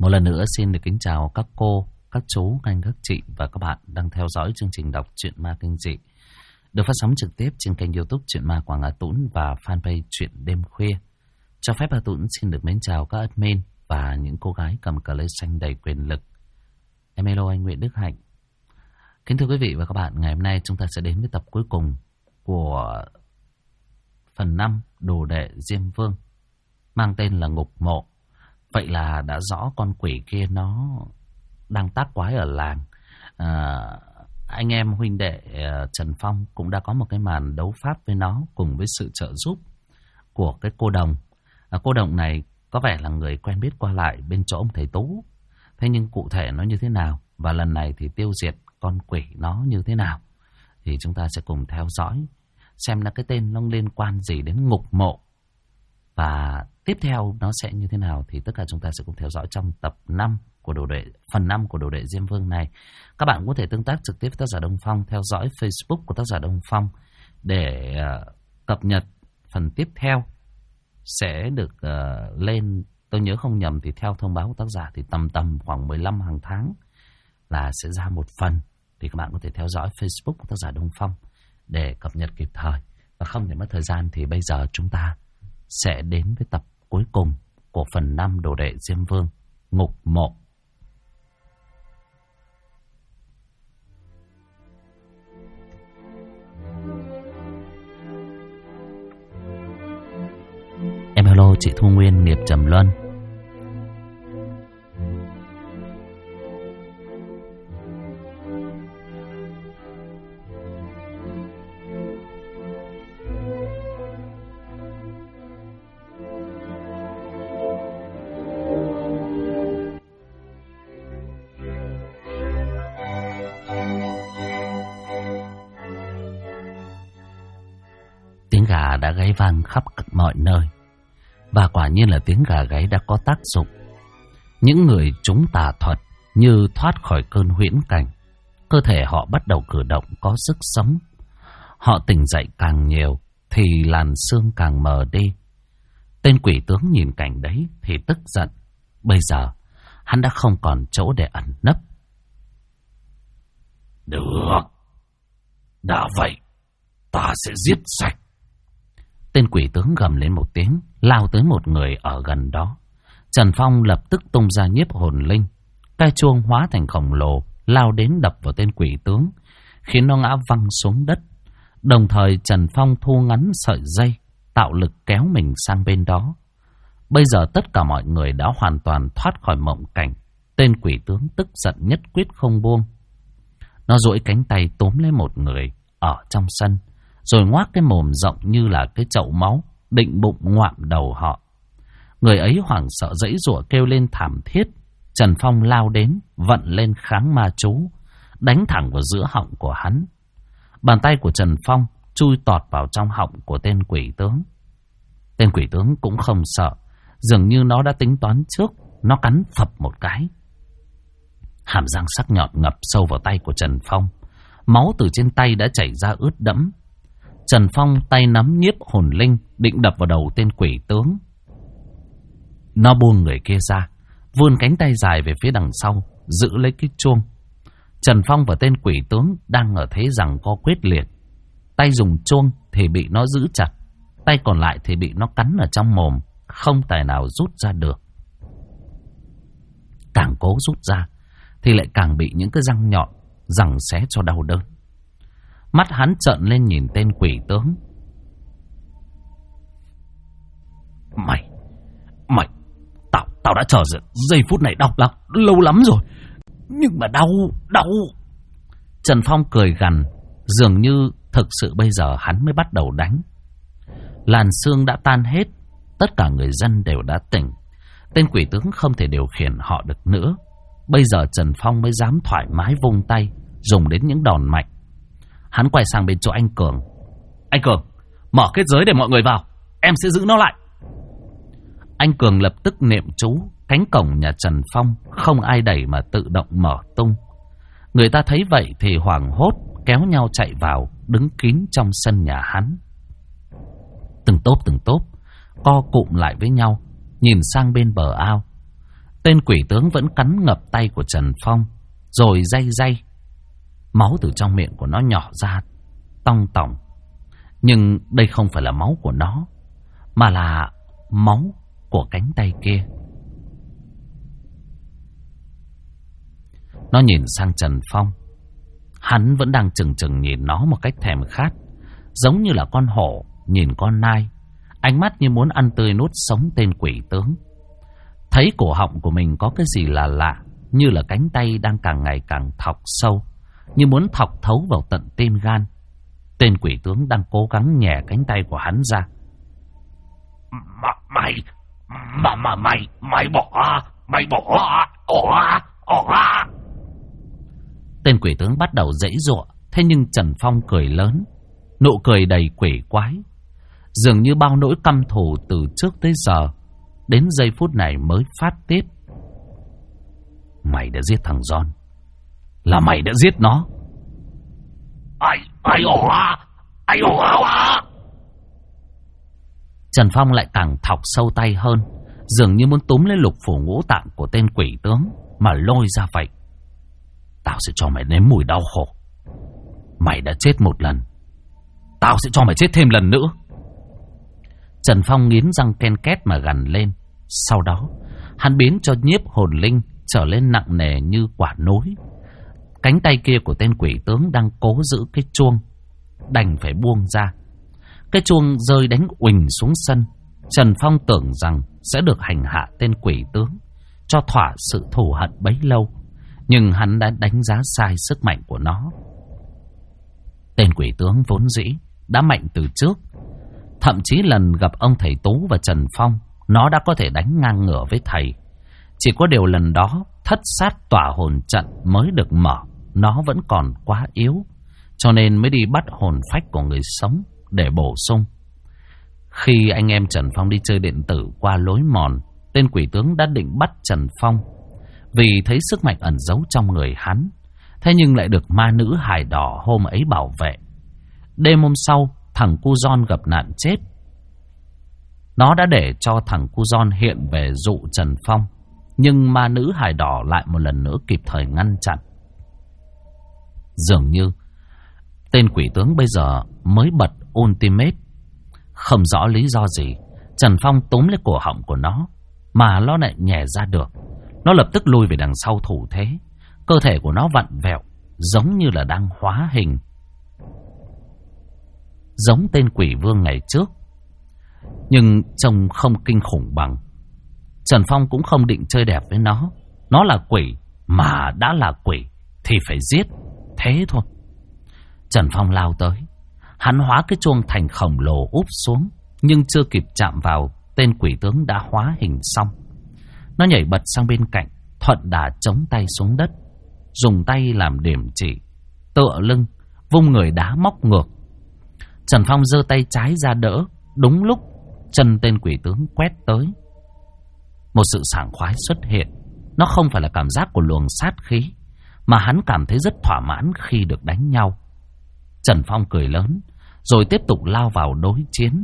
Một lần nữa xin được kính chào các cô, các chú, anh, các chị và các bạn đang theo dõi chương trình đọc truyện ma kinh dị được phát sóng trực tiếp trên kênh YouTube Truyện Ma Quảng Hà Tũng và fanpage Truyện Đêm Khuya. Cho phép Hà Tũng xin được mến chào các admin và những cô gái cầm cờ lê xanh đầy quyền lực. Em hello anh Nguyễn Đức Hạnh. Kính thưa quý vị và các bạn, ngày hôm nay chúng ta sẽ đến với tập cuối cùng của phần 5 Đồ Đệ Diêm Vương, mang tên là Ngục Mộ. Vậy là đã rõ con quỷ kia nó đang tác quái ở làng. Anh em huynh đệ Trần Phong cũng đã có một cái màn đấu pháp với nó cùng với sự trợ giúp của cái cô đồng. Cô đồng này có vẻ là người quen biết qua lại bên chỗ ông thầy Tú. Thế nhưng cụ thể nó như thế nào và lần này thì tiêu diệt con quỷ nó như thế nào thì chúng ta sẽ cùng theo dõi xem là cái tên nó liên quan gì đến Ngục Mộ. Và tiếp theo nó sẽ như thế nào thì tất cả chúng ta sẽ cùng theo dõi trong tập 5 của phần 5 của Đồ Đệ Diêm Vương này. Các bạn cũng có thể tương tác trực tiếp với tác giả Đông Phong, theo dõi Facebook của tác giả Đông Phong để cập nhật phần tiếp theo sẽ được lên. Tôi nhớ không nhầm thì theo thông báo của tác giả thì tầm khoảng 15 hàng tháng là sẽ ra một phần. Thì các bạn có thể theo dõi Facebook của tác giả Đông Phong để cập nhật kịp thời. Và không để mất thời gian thì bây giờ chúng ta sẽ đến với tập cuối cùng của phần 5 Đồ Đệ Diêm Vương, Ngục Mộ. Em hello chị Thu Nguyên, nghiệp Trầm Luân. Tiếng gà đã gáy vang khắp mọi nơi. Và quả nhiên là tiếng gà gáy đã có tác dụng. Những người trúng tà thuật như thoát khỏi cơn huyễn cảnh. Cơ thể họ bắt đầu cử động có sức sống. Họ tỉnh dậy càng nhiều thì làn xương càng mờ đi. Tên quỷ tướng nhìn cảnh đấy thì tức giận. Bây giờ hắn đã không còn chỗ để ẩn nấp. Được, đã vậy ta sẽ giết sạch. Tên quỷ tướng gầm lên một tiếng, lao tới một người ở gần đó. Trần Phong lập tức tung ra nhiếp hồn linh. Cái chuông hóa thành khổng lồ, lao đến đập vào tên quỷ tướng, khiến nó ngã văng xuống đất. Đồng thời Trần Phong thu ngắn sợi dây, tạo lực kéo mình sang bên đó. Bây giờ tất cả mọi người đã hoàn toàn thoát khỏi mộng cảnh. Tên quỷ tướng tức giận nhất quyết không buông. Nó duỗi cánh tay túm lấy một người ở trong sân, rồi ngoác cái mồm rộng như là cái chậu máu, định bụng ngoạm đầu họ. Người ấy hoảng sợ giãy giụa kêu lên thảm thiết. Trần Phong lao đến, vận lên kháng ma chú, đánh thẳng vào giữa họng của hắn. Bàn tay của Trần Phong chui tọt vào trong họng của tên quỷ tướng. Tên quỷ tướng cũng không sợ, dường như nó đã tính toán trước. Nó cắn phập một cái. Hàm răng sắc nhọn ngập sâu vào tay của Trần Phong. Máu từ trên tay đã chảy ra ướt đẫm. Trần Phong tay nắm nhiếp hồn linh, định đập vào đầu tên quỷ tướng. Nó buông người kia ra, vươn cánh tay dài về phía đằng sau, giữ lấy cái chuông. Trần Phong và tên quỷ tướng đang ở thế giằng co quyết liệt. Tay dùng chuông thì bị nó giữ chặt, tay còn lại thì bị nó cắn ở trong mồm, không tài nào rút ra được. Càng cố rút ra thì lại càng bị những cái răng nhọn giằng xé cho đau đớn. Mắt hắn trợn lên nhìn tên quỷ tướng. Mày, tao đã chờ giây phút này lâu lắm rồi. Nhưng mà đau. Trần Phong cười gằn, dường như thực sự bây giờ hắn mới bắt đầu đánh. Làn xương đã tan hết, tất cả người dân đều đã tỉnh. Tên quỷ tướng không thể điều khiển họ được nữa. Bây giờ Trần Phong mới dám thoải mái vung tay, dùng đến những đòn mạnh. Hắn quay sang bên chỗ anh Cường. Anh Cường, mở kết giới để mọi người vào, em sẽ giữ nó lại. Anh Cường lập tức niệm chú. Cánh cổng nhà Trần Phong không ai đẩy mà tự động mở tung. Người ta thấy vậy thì hoảng hốt, kéo nhau chạy vào, đứng kín trong sân nhà hắn. Từng tốp co cụm lại với nhau, nhìn sang bên bờ ao. Tên quỷ tướng vẫn cắn ngập tay của Trần Phong, rồi day. Máu từ trong miệng của nó nhỏ ra tong tỏng. Nhưng đây không phải là máu của nó, mà là máu của cánh tay kia. Nó nhìn sang Trần Phong. Hắn vẫn đang chừng chừng nhìn nó một cách thèm khát, giống như là con hổ nhìn con nai, ánh mắt như muốn ăn tươi nuốt sống tên quỷ tướng. Thấy cổ họng của mình có cái gì là lạ, như là cánh tay đang càng ngày càng thọc sâu, như muốn thọc thấu vào tận tim gan. Tên quỷ tướng đang cố gắng nhè cánh tay của hắn ra. Mày bỏ. Tên quỷ tướng bắt đầu giãy giụa. Thế nhưng Trần Phong cười lớn, nụ cười đầy quỷ quái, dường như bao nỗi căm thù từ trước tới giờ đến giây phút này mới phát tiết. Mày đã giết thằng John, là mày đã giết nó. Trần Phong lại càng thọc sâu tay hơn, dường như muốn túm lấy lục phủ ngũ tạng của tên quỷ tướng mà lôi ra vậy. Tao sẽ cho mày nếm mùi đau khổ. Mày đã chết một lần, tao sẽ cho mày chết thêm lần nữa. Trần Phong nghiến răng ken két mà gằn lên. Sau đó hắn biến cho nhiếp hồn linh trở lên nặng nề như quả núi. Cánh tay kia của tên quỷ tướng đang cố giữ cái chuông, đành phải buông ra. Cái chuông rơi đánh uỳnh xuống sân. Trần Phong tưởng rằng sẽ được hành hạ tên quỷ tướng, cho thỏa sự thù hận bấy lâu. Nhưng hắn đã đánh giá sai sức mạnh của nó. Tên quỷ tướng vốn dĩ đã mạnh từ trước. Thậm chí lần gặp ông thầy Tú và Trần Phong, nó đã có thể đánh ngang ngửa với thầy. Chỉ có điều lần đó thất sát tỏa hồn trận mới được mở, nó vẫn còn quá yếu, cho nên mới đi bắt hồn phách của người sống để bổ sung. Khi anh em Trần Phong đi chơi điện tử qua lối mòn, tên quỷ tướng đã định bắt Trần Phong, vì thấy sức mạnh ẩn giấu trong người hắn. Thế nhưng lại được ma nữ hài đỏ hôm ấy bảo vệ. Đêm hôm sau, thằng cu John gặp nạn chết. Nó đã để cho thằng cu John hiện về dụ Trần Phong, nhưng ma nữ hài đỏ lại một lần nữa kịp thời ngăn chặn. Dường như tên quỷ tướng bây giờ mới bật ultimate. Không rõ lý do gì, Trần Phong túm lấy cổ họng của nó, mà nó lại nhè ra được. Nó lập tức lùi về đằng sau thủ thế. Cơ thể của nó vặn vẹo, giống như là đang hóa hình, giống tên quỷ vương ngày trước, nhưng trông không kinh khủng bằng. Trần Phong cũng không định chơi đẹp với nó. Nó là quỷ, mà đã là quỷ thì phải giết, thế thôi. Trần Phong lao tới. Hắn hóa cái chuông thành khổng lồ úp xuống, nhưng chưa kịp chạm vào, tên quỷ tướng đã hóa hình xong. Nó nhảy bật sang bên cạnh, thuận đà chống tay xuống đất, dùng tay làm điểm chỉ, tựa lưng, vung người đá móc ngược. Trần Phong giơ tay trái ra đỡ. Đúng lúc chân tên quỷ tướng quét tới, một sự sảng khoái xuất hiện. Nó không phải là cảm giác của luồng sát khí, mà hắn cảm thấy rất thỏa mãn khi được đánh nhau. Trần Phong cười lớn, rồi tiếp tục lao vào đối chiến.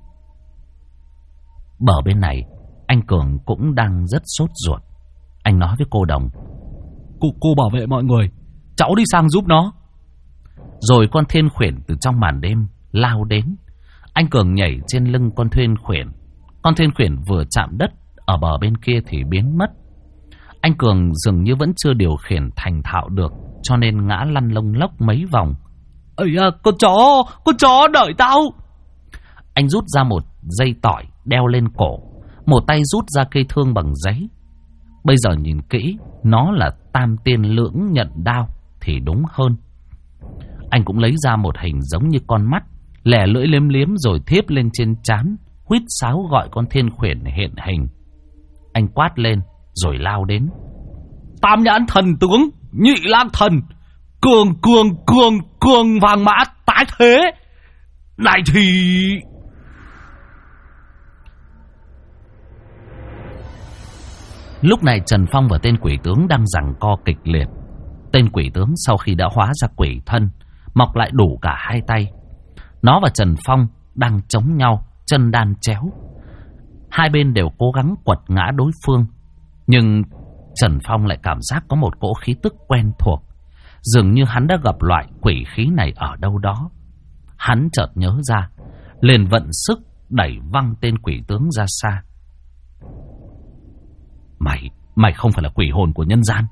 Bờ bên này, anh Cường cũng đang rất sốt ruột. Anh nói với cô Đồng: Cô bảo vệ mọi người, cháu đi sang giúp nó. Rồi con thiên khuyển từ trong màn đêm lao đến. Anh Cường nhảy trên lưng con thiên khuyển. Con thiên khuyển vừa chạm đất ở bờ bên kia thì biến mất. Anh Cường dường như vẫn chưa điều khiển thành thạo được, cho nên ngã lăn lông lốc mấy vòng. Ây à, con chó đợi tao. Anh rút ra một dây tỏi đeo lên cổ, một tay rút ra cây thương bằng giấy. Bây giờ nhìn kỹ, nó là tam tiên lưỡng nhận đao thì đúng hơn. Anh cũng lấy ra một hình giống như con mắt, lẻ lưỡi liếm liếm rồi thiếp lên trên trán, huýt sáo gọi con thiên khuyển hiện hình. Anh quát lên rồi lao đến. Tam nhãn thần tướng, nhị lang thần, cường vàng mã tái thế. Này thì... Lúc này Trần Phong và tên quỷ tướng đang giằng co kịch liệt. Tên quỷ tướng sau khi đã hóa ra quỷ thân, mọc lại đủ cả hai tay. Nó và Trần Phong đang chống nhau, chân đan chéo. Hai bên đều cố gắng quật ngã đối phương. Nhưng Trần Phong lại cảm giác có một cỗ khí tức quen thuộc, dường như hắn đã gặp loại quỷ khí này ở đâu đó. Hắn chợt nhớ ra, liền vận sức đẩy văng tên quỷ tướng ra xa. Mày không phải là quỷ hồn của nhân gian.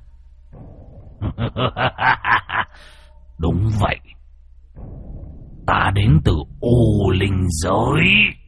Đúng vậy, ta đến từ U Linh giới.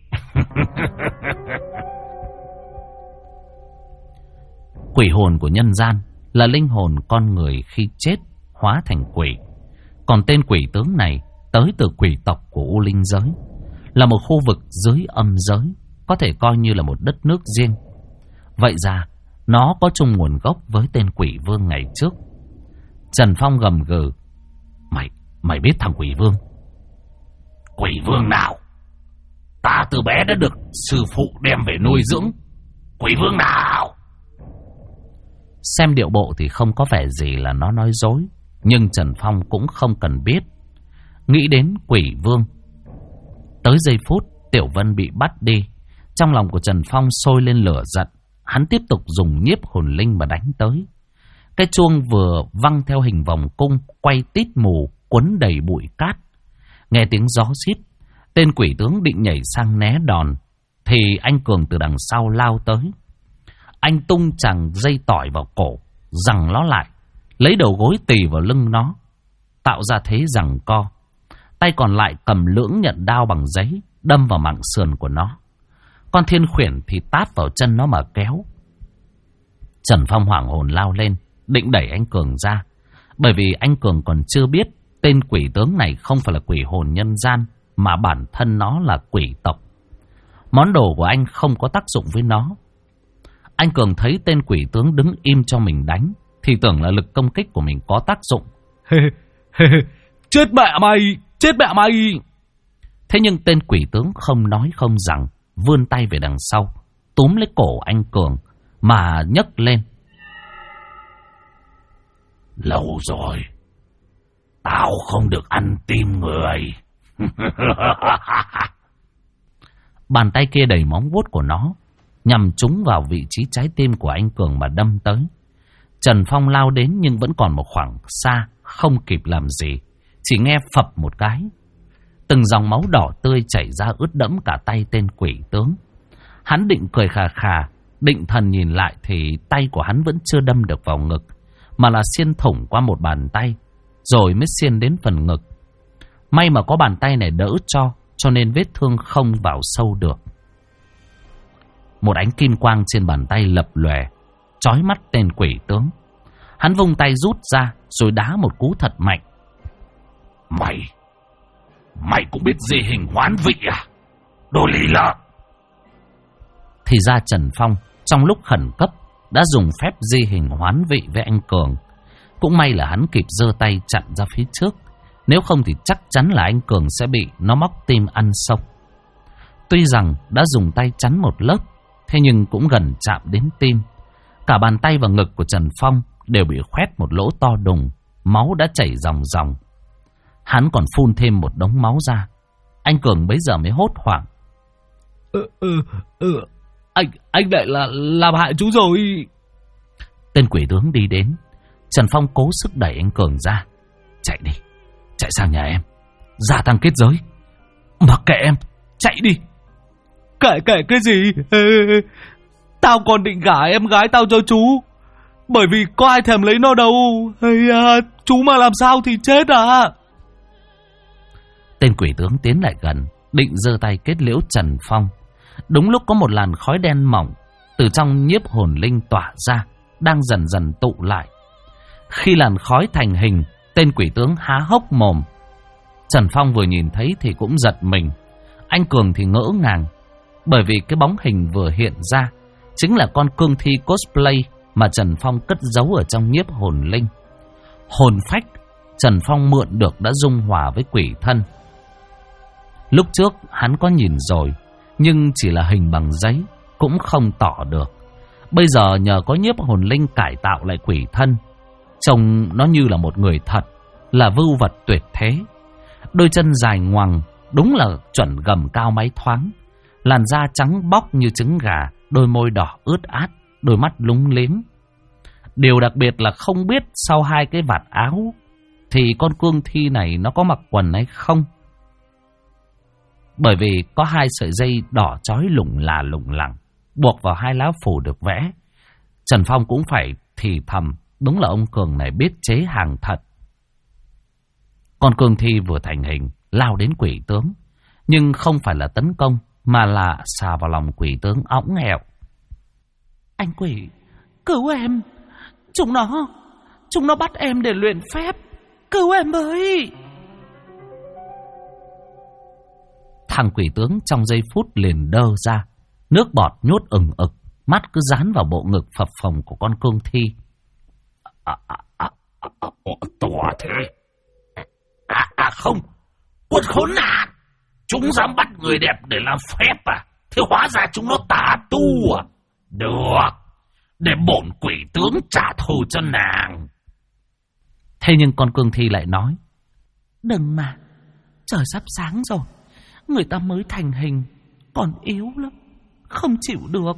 Quỷ hồn của nhân gian là linh hồn con người khi chết hóa thành quỷ. Còn tên quỷ tướng này tới từ quỷ tộc của U Linh giới, là một khu vực dưới âm giới, có thể coi như là một đất nước riêng. Vậy ra nó có chung nguồn gốc với tên quỷ vương ngày trước. Trần Phong gầm gừ. Mày biết thằng quỷ vương? Quỷ vương nào? Ta từ bé đã được sư phụ đem về nuôi dưỡng. Quỷ vương nào? Xem điệu bộ thì không có vẻ gì là nó nói dối, nhưng Trần Phong cũng không cần biết. Nghĩ đến quỷ vương, tới giây phút Tiểu Vân bị bắt đi, trong lòng của Trần Phong sôi lên lửa giận. Hắn tiếp tục dùng nhiếp hồn linh mà đánh tới. Cái chuông vừa văng theo hình vòng cung, quay tít mù, quấn đầy bụi cát. Nghe tiếng gió rít, tên quỷ tướng định nhảy sang né đòn, thì anh Cường từ đằng sau lao tới. Anh tung chằng dây tỏi vào cổ, giằng nó lại, lấy đầu gối tì vào lưng nó, tạo ra thế giằng co. Tay còn lại cầm lưỡng nhận đao bằng giấy, đâm vào mảng sườn của nó. Con thiên khuyển thì tát vào chân nó mà kéo. Trần Phong hoảng hồn lao lên, định đẩy anh Cường ra, bởi vì anh Cường còn chưa biết tên quỷ tướng này không phải là quỷ hồn nhân gian, mà bản thân nó là quỷ tộc. Món đồ của anh không có tác dụng với nó. Anh Cường thấy tên quỷ tướng đứng im cho mình đánh, thì tưởng là lực công kích của mình có tác dụng. Chết mẹ mày! Chết mẹ mày! Thế nhưng tên quỷ tướng không nói không rằng, vươn tay về đằng sau, túm lấy cổ anh Cường mà nhấc lên. Lâu rồi tao không được ăn tim người. Bàn tay kia đầy móng vuốt của nó, nhằm trúng vào vị trí trái tim của anh Cường mà đâm tới. Trần Phong lao đến nhưng vẫn còn một khoảng xa, không kịp làm gì, chỉ nghe phập một cái. Từng dòng máu đỏ tươi chảy ra ướt đẫm cả tay tên quỷ tướng. Hắn định cười khà khà, định thần nhìn lại thì tay của hắn vẫn chưa đâm được vào ngực, mà là xiên thủng qua một bàn tay, rồi mới xiên đến phần ngực. May mà có bàn tay này đỡ cho nên vết thương không vào sâu được. Một ánh kim quang trên bàn tay lập lòe, chói mắt tên quỷ tướng. Hắn vung tay rút ra, rồi đá một cú thật mạnh. Mày cũng biết di hình hoán vị à? Đồ lì lợm! Thì ra Trần Phong trong lúc khẩn cấp đã dùng phép di hình hoán vị với anh Cường. Cũng may là hắn kịp giơ tay chặn ra phía trước, nếu không thì chắc chắn là anh Cường sẽ bị nó móc tim ăn sống. Tuy rằng đã dùng tay chắn một lớp, thế nhưng cũng gần chạm đến tim. Cả bàn tay và ngực của Trần Phong đều bị khoét một lỗ to đùng, máu đã chảy ròng ròng. Hắn còn phun thêm một đống máu ra. Anh Cường bấy giờ mới hốt hoảng. Anh lại là làm hại chú rồi. Tên quỷ tướng đi đến. Trần Phong cố sức đẩy anh Cường ra. Chạy đi, chạy sang nhà em, gia tăng kết giới. Mặc kệ em, chạy đi. Kệ cái gì? Tao còn định gả em gái tao cho chú, bởi vì có ai thèm lấy nó đâu. Chú mà làm sao thì chết à? Tên quỷ tướng tiến lại gần, định giơ tay kết liễu Trần Phong. Đúng lúc có một làn khói đen mỏng từ trong nhiếp hồn linh tỏa ra, đang dần dần tụ lại. Khi làn khói thành hình, tên quỷ tướng há hốc mồm. Trần Phong vừa nhìn thấy thì cũng giật mình. Anh Cường thì ngỡ ngàng, bởi vì cái bóng hình vừa hiện ra chính là con cương thi cosplay mà Trần Phong cất giấu ở trong nhiếp hồn linh. Hồn phách Trần Phong mượn được đã dung hòa với quỷ thân. Lúc trước hắn có nhìn rồi, nhưng chỉ là hình bằng giấy, cũng không tỏ được. Bây giờ nhờ có nhiếp hồn linh cải tạo lại quỷ thân, trông nó như là một người thật, là vưu vật tuyệt thế. Đôi chân dài ngoằng, đúng là chuẩn gầm cao máy thoáng. Làn da trắng bóc như trứng gà, đôi môi đỏ ướt át, đôi mắt lúng liếng. Điều đặc biệt là không biết sau hai cái vạt áo thì con cương thi này nó có mặc quần hay không. Bởi vì có hai sợi dây đỏ chói lủng lẳng buộc vào hai lá phù được vẽ. Trần Phong cũng phải thì thầm, đúng là ông Cường này biết chế hàng thật. Con cương thi vừa thành hình lao đến quỷ tướng, nhưng không phải là tấn công mà là xà vào lòng quỷ tướng õng ẹo. Anh quỷ, cứu em! Chúng nó bắt em để luyện phép. Cứu em với! Thằng quỷ tướng trong giây phút liền đơ ra, nước bọt nhốt ừng ực, mắt cứ dán vào bộ ngực phập phồng của con cương thi. To thế! Không! Quân khốn nạn! Chúng dám bắt người đẹp để làm phép à? Thế hóa ra chúng nó tà tu à? Được! Để bổn quỷ tướng trả thù cho nàng. Thế nhưng con cương thi lại nói: đừng mà, trời sắp sáng rồi, người ta mới thành hình, còn yếu lắm, không chịu được.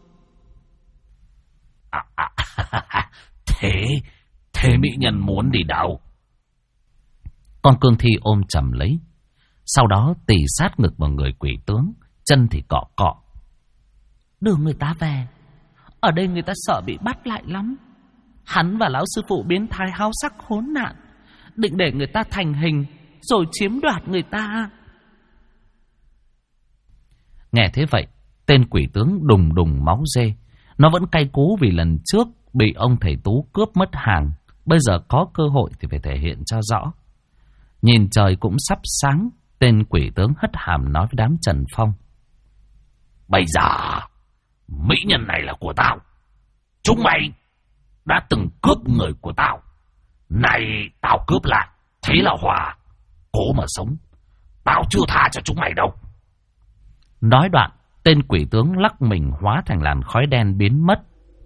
Thế mỹ nhân muốn đi đâu? Con cương thi ôm chầm lấy, sau đó tì sát ngực vào người quỷ tướng, chân thì cọ cọ. Đưa người ta về, ở đây người ta sợ bị bắt lại lắm. Hắn và lão sư phụ biến thái háo sắc khốn nạn, định để người ta thành hình rồi chiếm đoạt người ta. Nghe thế vậy, tên quỷ tướng đùng đùng máu dê. Nó vẫn cay cú vì lần trước bị ông thầy Tú cướp mất hàng. Bây giờ có cơ hội thì phải thể hiện cho rõ. Nhìn trời cũng sắp sáng, tên quỷ tướng hất hàm nói với đám Trần Phong: bây giờ mỹ nhân này là của tao. Chúng mày đã từng cướp người của tao, này tao cướp lại, thế là hòa. Cố mà sống, tao chưa tha cho chúng mày đâu. Nói đoạn, tên quỷ tướng lắc mình hóa thành làn khói đen biến mất.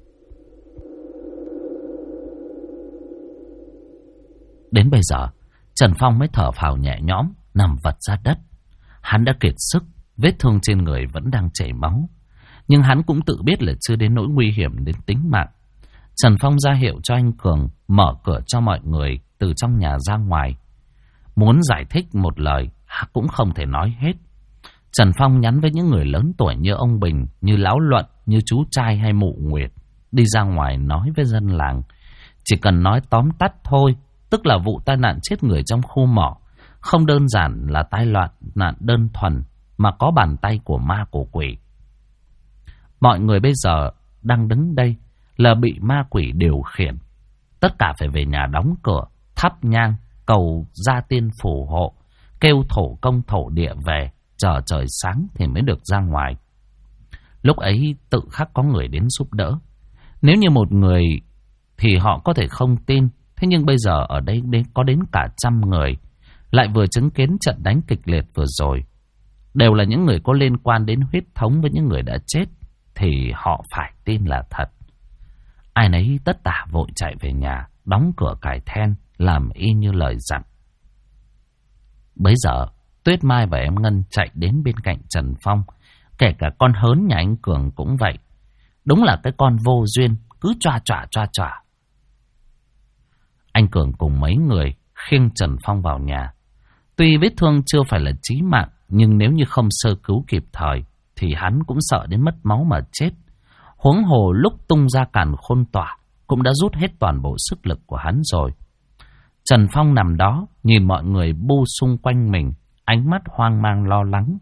Đến bây giờ, Trần Phong mới thở phào nhẹ nhõm, nằm vật ra đất. Hắn đã kiệt sức, vết thương trên người vẫn đang chảy máu. Nhưng hắn cũng tự biết là chưa đến nỗi nguy hiểm đến tính mạng. Trần Phong ra hiệu cho anh Cường mở cửa cho mọi người từ trong nhà ra ngoài. Muốn giải thích một lời cũng không thể nói hết. Trần Phong nhắn với những người lớn tuổi như ông Bình, như Lão Luận, như chú trai hay mụ Nguyệt, đi ra ngoài nói với dân làng. Chỉ cần nói tóm tắt thôi, tức là vụ tai nạn chết người trong khu mỏ không đơn giản là tai nạn đơn thuần, mà có bàn tay của ma của quỷ. Mọi người bây giờ đang đứng đây là bị ma quỷ điều khiển. Tất cả phải về nhà đóng cửa, thắp nhang, cầu gia tiên phù hộ, kêu thổ công thổ địa về, chờ trời sáng thì mới được ra ngoài. Lúc ấy tự khắc có người đến giúp đỡ. Nếu như một người thì họ có thể không tin. Thế nhưng bây giờ ở đây có đến cả 100 người, lại vừa chứng kiến trận đánh kịch liệt vừa rồi. Đều là những người có liên quan đến huyết thống với những người đã chết, thì họ phải tin là thật. Ai nấy tất tả vội chạy về nhà, đóng cửa cài then, làm y như lời dặn. Bấy giờ, Tuyết Mai và em Ngân chạy đến bên cạnh Trần Phong. Kể cả con hớn nhà anh Cường cũng vậy. Đúng là cái con vô duyên, cứ choa choa. Anh Cường cùng mấy người khiêng Trần Phong vào nhà. Tuy vết thương chưa phải là chí mạng, nhưng nếu như không sơ cứu kịp thời thì hắn cũng sợ đến mất máu mà chết. Huống hồ lúc tung ra càn khôn tỏa cũng đã rút hết toàn bộ sức lực của hắn rồi. Trần Phong nằm đó nhìn mọi người bu xung quanh mình, ánh mắt hoang mang lo lắng.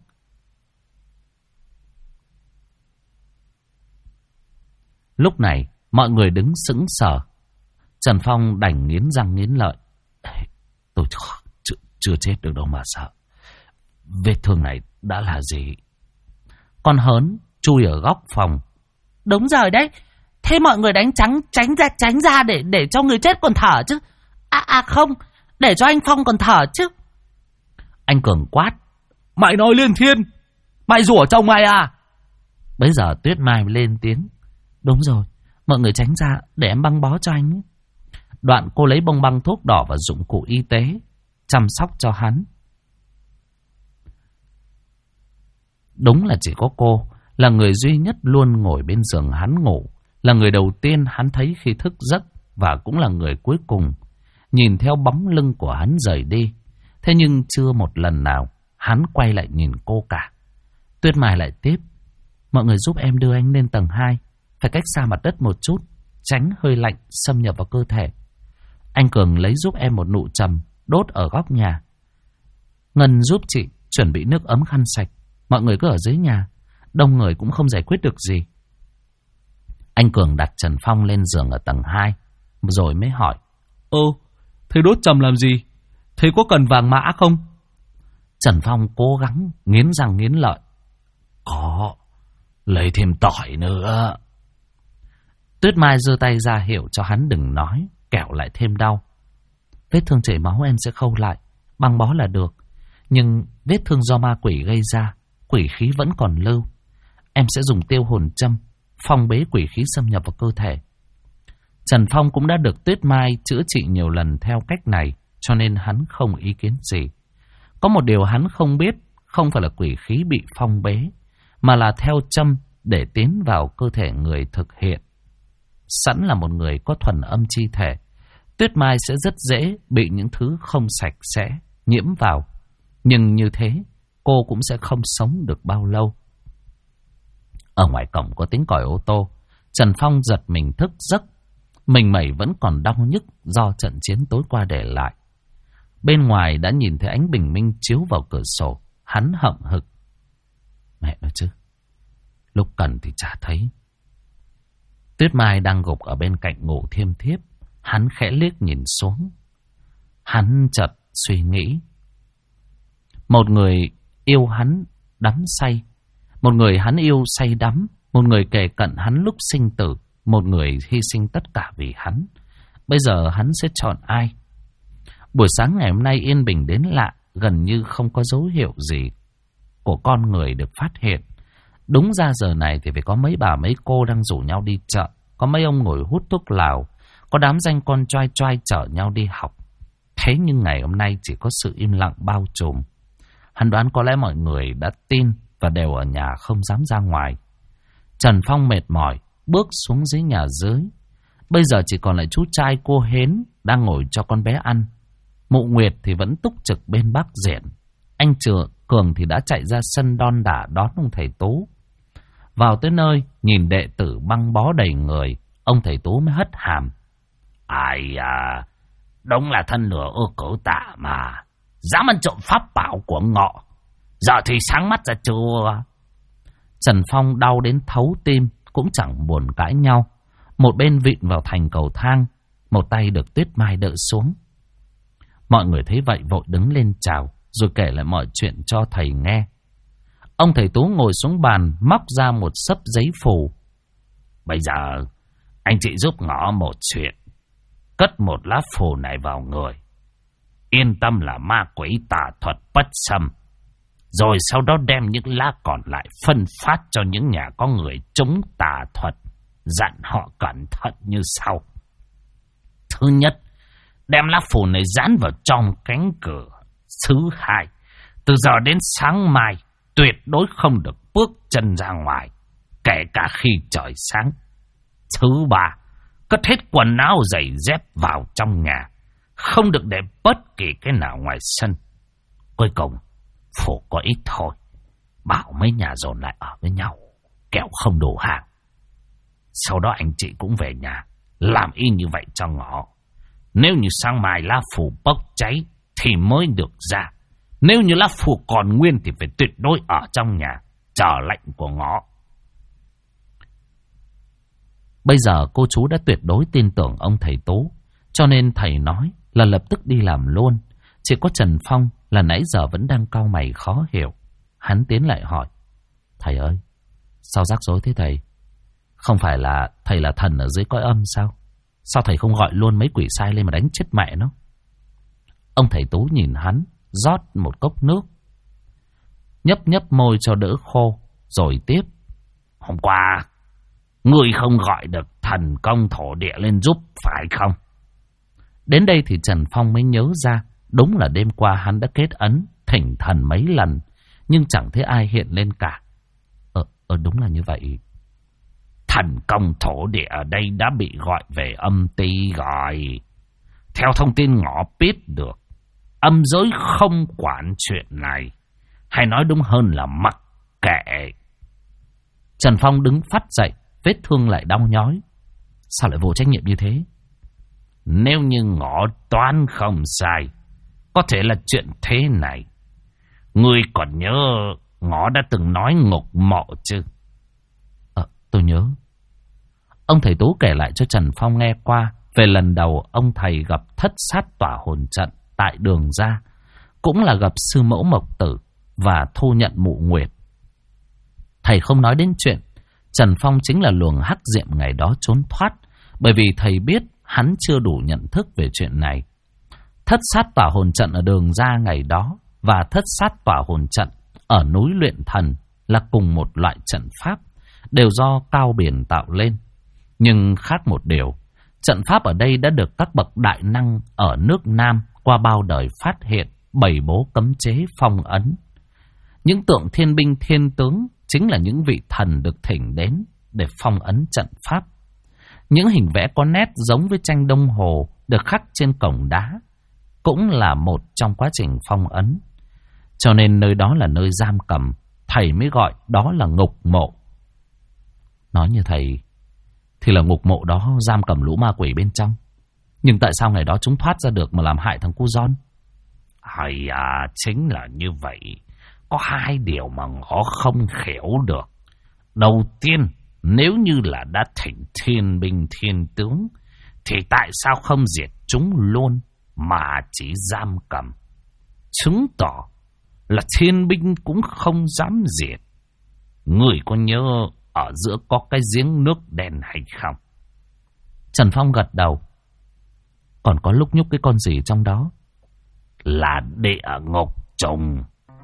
Lúc này mọi người đứng sững sờ. Trần Phong đành nghiến răng nghiến lợi. Tôi chưa chết được đâu mà sợ. Vết thương này đã là gì? Con hớn chui ở góc phòng. Đúng rồi đấy. Thế mọi người đánh tránh ra để cho người chết còn thở chứ. Không, để cho anh Phong còn thở chứ. Anh Cường quát. Mày nói liên thiên, mày rủa chồng mày à? Bây giờ Tuyết Mai lên tiếng. Đúng rồi, mọi người tránh ra để em băng bó cho anh ấy. Đoạn cô lấy bông băng thuốc đỏ và dụng cụ y tế chăm sóc cho hắn. Đúng là chỉ có cô là người duy nhất luôn ngồi bên giường hắn ngủ, là người đầu tiên hắn thấy khi thức giấc và cũng là người cuối cùng nhìn theo bóng lưng của hắn rời đi. Thế nhưng chưa một lần nào hắn quay lại nhìn cô cả. Tuyết Mai lại tiếp. Mọi người giúp em đưa anh lên tầng 2. Phải cách xa mặt đất một chút, tránh hơi lạnh xâm nhập vào cơ thể. Anh Cường lấy giúp em một nụ trầm đốt ở góc nhà. Ngân giúp chị chuẩn bị nước ấm khăn sạch. Mọi người cứ ở dưới nhà, đông người cũng không giải quyết được gì. Anh Cường đặt Trần Phong lên giường ở tầng 2, rồi mới hỏi. Thế đốt trầm làm gì? Thế có cần vàng mã không? Trần Phong cố gắng nghiến răng nghiến lợi. Có, lấy thêm tỏi nữa. Tuyết Mai giơ tay ra hiệu cho hắn đừng nói, kẻo lại thêm đau. Vết thương chảy máu em sẽ khâu lại, băng bó là được. Nhưng vết thương do ma quỷ gây ra, quỷ khí vẫn còn lưu. Em sẽ dùng tiêu hồn châm phong bế quỷ khí xâm nhập vào cơ thể. Trần Phong cũng đã được Tuyết Mai chữa trị nhiều lần theo cách này, cho nên hắn không ý kiến gì. Có một điều hắn không biết, không phải là quỷ khí bị phong bế, mà là theo châm để tiến vào cơ thể người thực hiện. Sẵn là một người có thuần âm chi thể, Tuyết Mai sẽ rất dễ bị những thứ không sạch sẽ nhiễm vào. Nhưng như thế, cô cũng sẽ không sống được bao lâu. Ở ngoài cổng có tiếng còi ô tô. Trần Phong giật mình thức giấc. Mình mẩy vẫn còn đau nhức do trận chiến tối qua để lại. Bên ngoài đã nhìn thấy ánh bình minh chiếu vào cửa sổ. Hắn hậm hực. Mẹ nói chứ, lúc cần thì chả thấy. Tuyết Mai đang gục ở bên cạnh ngủ thiêm thiếp. Hắn khẽ liếc nhìn xuống. Hắn chợt suy nghĩ. Một người yêu hắn đắm say, một người hắn yêu say đắm, một người kề cận hắn lúc sinh tử, một người hy sinh tất cả vì hắn. Bây giờ hắn sẽ chọn ai? Buổi sáng ngày hôm nay yên bình đến lạ, gần như không có dấu hiệu gì của con người được phát hiện. Đúng ra giờ này thì phải có mấy bà mấy cô đang rủ nhau đi chợ, có mấy ông ngồi hút thuốc lào, có đám danh con choai choai chở nhau đi học. Thế nhưng ngày hôm nay chỉ có sự im lặng bao trùm. Hắn đoán có lẽ mọi người đã tin và đều ở nhà không dám ra ngoài. Trần Phong mệt mỏi bước xuống dưới nhà dưới. Bây giờ chỉ còn lại chú trai cô Hến đang ngồi cho con bé ăn. Mụ Nguyệt thì vẫn túc trực bên Bắc Diện. Anh Cường thì đã chạy ra sân đon đả đón ông thầy Tú. Vào tới nơi nhìn đệ tử băng bó đầy người, ông thầy Tú mới hất hàm. Ai à, đúng là thân lửa ưa cửu tạ mà. Dám ăn trộm pháp bảo của Ngọ. Giờ thì sáng mắt ra chưa? Trần Phong đau đến thấu tim, cũng chẳng buồn cãi nhau. Một bên vịn vào thành cầu thang, một tay được Tuyết Mai đỡ xuống. Mọi người thấy vậy vội đứng lên chào, rồi kể lại mọi chuyện cho thầy nghe. Ông thầy Tú ngồi xuống bàn, móc ra một xấp giấy phù. Bây giờ, anh chị giúp Ngọ một chuyện. Cất một lá phù này vào người. Yên tâm là ma quỷ tà thuật bất xâm. Rồi sau đó đem những lá còn lại phân phát cho những nhà có người chống tà thuật. Dặn họ cẩn thận như sau. Thứ nhất, đem lá phù này dán vào trong cánh cửa. Thứ hai, từ giờ đến sáng mai, tuyệt đối không được bước chân ra ngoài, kể cả khi trời sáng. Thứ ba, cất hết quần áo giày dép vào trong nhà, không được để bất kỳ cái nào ngoài sân. Cuối cùng, phù có ít thôi, bảo mấy nhà dồn lại ở với nhau, kẻo không đủ hàng. Sau đó anh chị cũng về nhà, làm y như vậy cho Ngọ. Nếu như sáng mai lá phù bốc cháy thì mới được ra. Nếu như lá phù còn nguyên thì phải tuyệt đối ở trong nhà, chờ lệnh của Ngọ. Bây giờ cô chú đã tuyệt đối tin tưởng ông thầy Tú, cho nên thầy nói là lập tức đi làm luôn. Chỉ có Trần Phong là nãy giờ vẫn đang cau mày khó hiểu. Hắn tiến lại hỏi. Thầy ơi, sao rắc rối thế thầy? Không phải là thầy là thần ở dưới cõi âm sao? Sao thầy không gọi luôn mấy quỷ sai lên mà đánh chết mẹ nó? Ông thầy Tú nhìn hắn, rót một cốc nước, nhấp nhấp môi cho đỡ khô, rồi tiếp. Hôm qua, ngươi không gọi được thần công thổ địa lên giúp phải không? Đến đây thì Trần Phong mới nhớ ra, đúng là đêm qua hắn đã kết ấn thỉnh thần mấy lần, nhưng chẳng thấy ai hiện lên cả. Đúng là như vậy. Thần công thổ địa ở đây đã bị gọi về âm ty rồi. Theo thông tin ngõ biết được, âm giới không quản chuyện này. Hay nói đúng hơn là mặc kệ. Trần Phong đứng phắt dậy, vết thương lại đau nhói. Sao lại vô trách nhiệm như thế? Nếu như ngõ toán không sai, có thể là chuyện thế này. Ngươi còn nhớ ngõ đã từng nói ngục mộ chứ? Tôi nhớ. Ông thầy Tú kể lại cho Trần Phong nghe qua về lần đầu ông thầy gặp thất sát tỏa hồn trận tại Đường Ra, cũng là gặp sư mẫu Mộc Tử và thu nhận Mụ Nguyệt. Thầy không nói đến chuyện Trần Phong chính là luồng hắc diệm ngày đó trốn thoát, bởi vì thầy biết hắn chưa đủ nhận thức về chuyện này. Thất sát tỏa hồn trận ở Đường Ra ngày đó và thất sát tỏa hồn trận ở núi Luyện Thần là cùng một loại trận pháp, đều do Cao Biển tạo lên. Nhưng khác một điều, trận pháp ở đây đã được các bậc đại năng ở nước Nam qua bao đời phát hiện, bày bố cấm chế phong ấn. Những tượng thiên binh thiên tướng chính là những vị thần được thỉnh đến để phong ấn trận pháp. Những hình vẽ có nét giống với tranh đồng hồ được khắc trên cổng đá cũng là một trong quá trình phong ấn. Cho nên nơi đó là nơi giam cầm, thầy mới gọi đó là ngục mộ. Nói như thầy thì là ngục mộ đó giam cầm lũ ma quỷ bên trong. Nhưng tại sao ngày đó chúng thoát ra được mà làm hại thằng cu Giòn? Hay à, chính là như vậy. Có hai điều mà ngõ không hiểu được. Đầu tiên, nếu như là đã thỉnh thiên binh thiên tướng, thì tại sao không diệt chúng luôn mà chỉ giam cầm? Chứng tỏ là thiên binh cũng không dám diệt. Người có nhớ ở giữa có cái giếng nước đen hay không? Trần Phong gật đầu. Còn có lúc nhúc cái con gì trong đó? Là địa ngục trùng.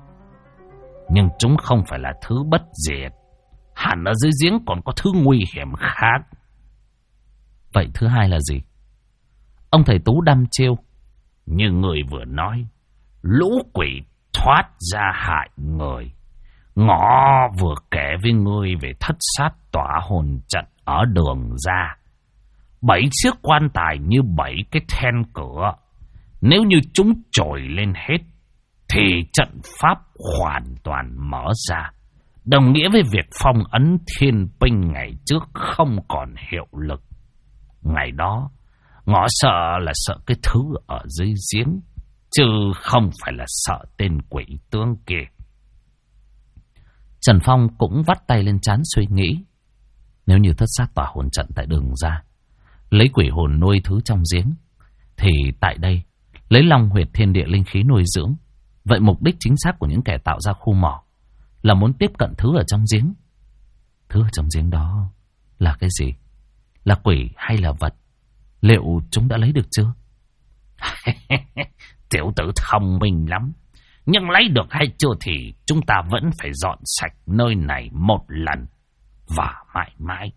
Nhưng chúng không phải là thứ bất diệt. Hẳn ở dưới giếng còn có thứ nguy hiểm khác. Vậy thứ hai là gì? Ông thầy Tú đăm chiêu. Như người vừa nói, lũ quỷ thoát ra hại người. Ngõ vừa kể với ngươi về thất sát tỏa hồn trận ở Đường Ra. 7 chiếc quan tài như 7 cái then cửa. Nếu như chúng trồi lên hết, thì trận pháp hoàn toàn mở ra. Đồng nghĩa với việc phong ấn thiên binh ngày trước không còn hiệu lực. Ngày đó, ngõ sợ là sợ cái thứ ở dưới giếng, chứ không phải là sợ tên quỷ tướng kia. Trần Phong cũng vắt tay lên trán suy nghĩ. Nếu như thất sát tỏa hồn trận tại Đường Ra lấy quỷ hồn nuôi thứ trong giếng, thì tại đây lấy long huyệt thiên địa linh khí nuôi dưỡng. Vậy mục đích chính xác của những kẻ tạo ra khu mỏ là muốn tiếp cận thứ ở trong giếng. Thứ ở trong giếng đó là cái gì? Là quỷ hay là vật? Liệu chúng đã lấy được chưa? Tiểu tử thông minh lắm. Nhưng lấy được hay chưa thì chúng ta vẫn phải dọn sạch nơi này một lần và mãi mãi.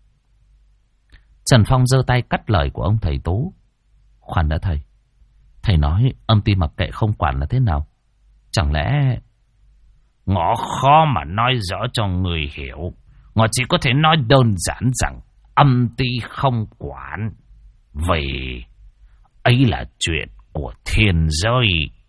Trần Phong giơ tay cắt lời của ông thầy Tú. Khoan đã thầy. Thầy nói âm ty mặc kệ không quản là thế nào? Chẳng lẽ... Ngõ khó mà nói rõ cho người hiểu. Ngõ chỉ có thể nói đơn giản rằng âm ty không quản. Vì ấy là chuyện của thiên giới.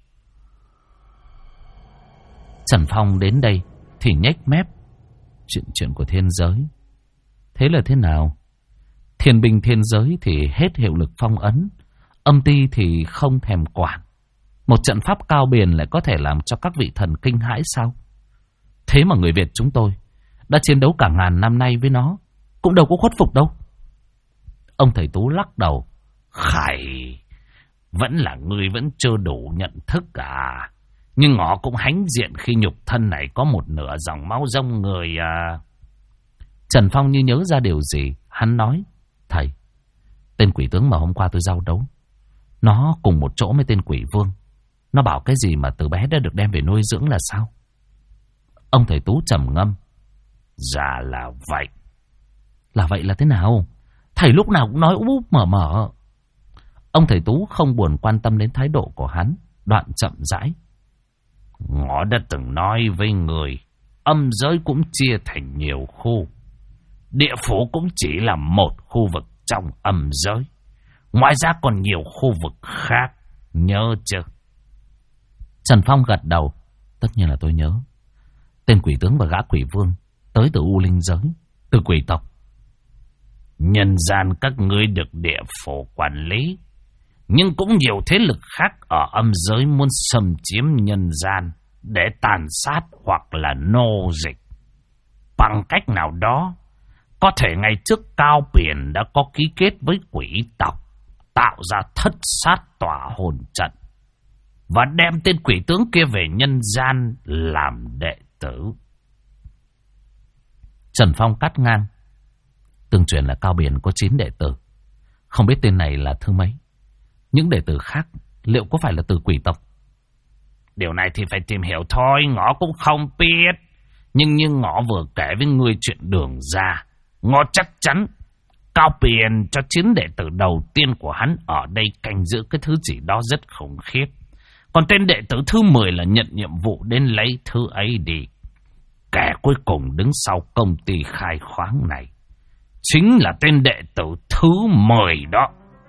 Trần Phong đến đây thì nhếch mép. Chuyện của thiên giới. Thế là thế nào? Thiên binh thiên giới thì hết hiệu lực phong ấn. Âm ty thì không thèm quản. Một trận pháp cao biển lại có thể làm cho các vị thần kinh hãi sao? Thế mà người Việt chúng tôi đã chiến đấu cả ngàn năm nay với nó, cũng đâu có khuất phục đâu. Ông thầy Tú lắc đầu. Khải, vẫn là ngươi vẫn chưa đủ nhận thức à. Nhưng ngõ cũng hãnh diện khi nhục thân này có một nửa dòng máu rông người à. Trần Phong như nhớ ra điều gì, hắn nói. Thầy, tên quỷ tướng mà hôm qua tôi giao đấu, nó cùng một chỗ với tên quỷ vương. Nó bảo cái gì mà từ bé đã được đem về nuôi dưỡng là sao? Ông thầy Tú trầm ngâm. Dạ là vậy. Là vậy là thế nào? Thầy lúc nào cũng nói úp mở mở. Ông thầy Tú không buồn quan tâm đến thái độ của hắn, đoạn chậm rãi. Ngõ đã từng nói với người, âm giới cũng chia thành nhiều khu. địa phủ cũng chỉ là một khu vực trong âm giới. Ngoài ra còn nhiều khu vực khác, nhớ chưa? Trần Phong gật đầu. Tất nhiên là tôi nhớ. Tên quỷ tướng và gã quỷ vương tới từ U Linh giới, từ quỷ tộc. Nhân gian các ngươi được địa phủ quản lý, nhưng cũng nhiều thế lực khác ở âm giới muốn xâm chiếm nhân gian để tàn sát hoặc là nô dịch. Bằng cách nào đó, có thể ngày trước Cao Biển đã có ký kết với quỷ tộc, tạo ra thất sát tỏa hồn trận và đem tên quỷ tướng kia về nhân gian làm đệ tử. Trần Phong cắt ngang. Tương truyền là Cao Biển có 9 đệ tử. Không biết tên này là thứ mấy. Những đệ tử khác liệu có phải là từ quỷ tộc? Điều này thì phải tìm hiểu thôi, ngõ cũng không biết. Nhưng như ngõ vừa kể với ngươi chuyện đường ra, ngõ chắc chắn Cao Biển cho 9 đệ tử đầu tiên của hắn ở đây canh giữ cái thứ gì đó rất khủng khiếp. Còn tên đệ tử thứ 10 là nhận nhiệm vụ đến lấy thứ ấy đi. Kẻ cuối cùng đứng sau công ty khai khoáng này chính là tên đệ tử thứ 10 đó.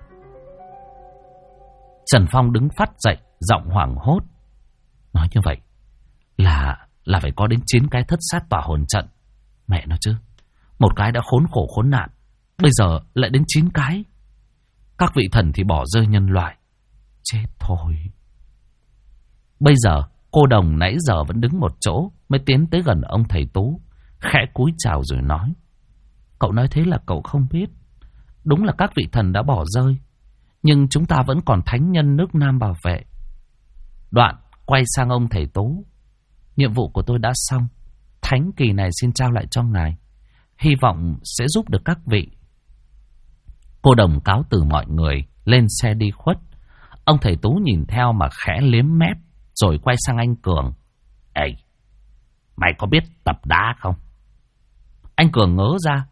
Trần Phong đứng phắt dậy, giọng hoảng hốt. Nói như vậy là phải có đến 9 cái thất sát tỏa hồn trận. Mẹ nó chứ, một cái đã khốn khổ khốn nạn, bây giờ lại đến 9 cái. Các vị thần thì bỏ rơi nhân loại. Chết thôi. Bây giờ cô đồng nãy giờ vẫn đứng một chỗ, mới tiến tới gần ông thầy Tú, khẽ cúi chào rồi nói. Cậu nói thế là cậu không biết. Đúng là các vị thần đã bỏ rơi, nhưng chúng ta vẫn còn thánh nhân nước Nam bảo vệ. Đoạn quay sang ông thầy Tú. Nhiệm vụ của tôi đã xong, thánh kỳ này xin trao lại cho ngài, hy vọng sẽ giúp được các vị. Cô đồng cáo từ mọi người, lên xe đi khuất. Ông thầy Tú nhìn theo mà khẽ liếm mép, rồi quay sang anh Cường. Ê, mày có biết tập đá không? Anh Cường ngớ ra.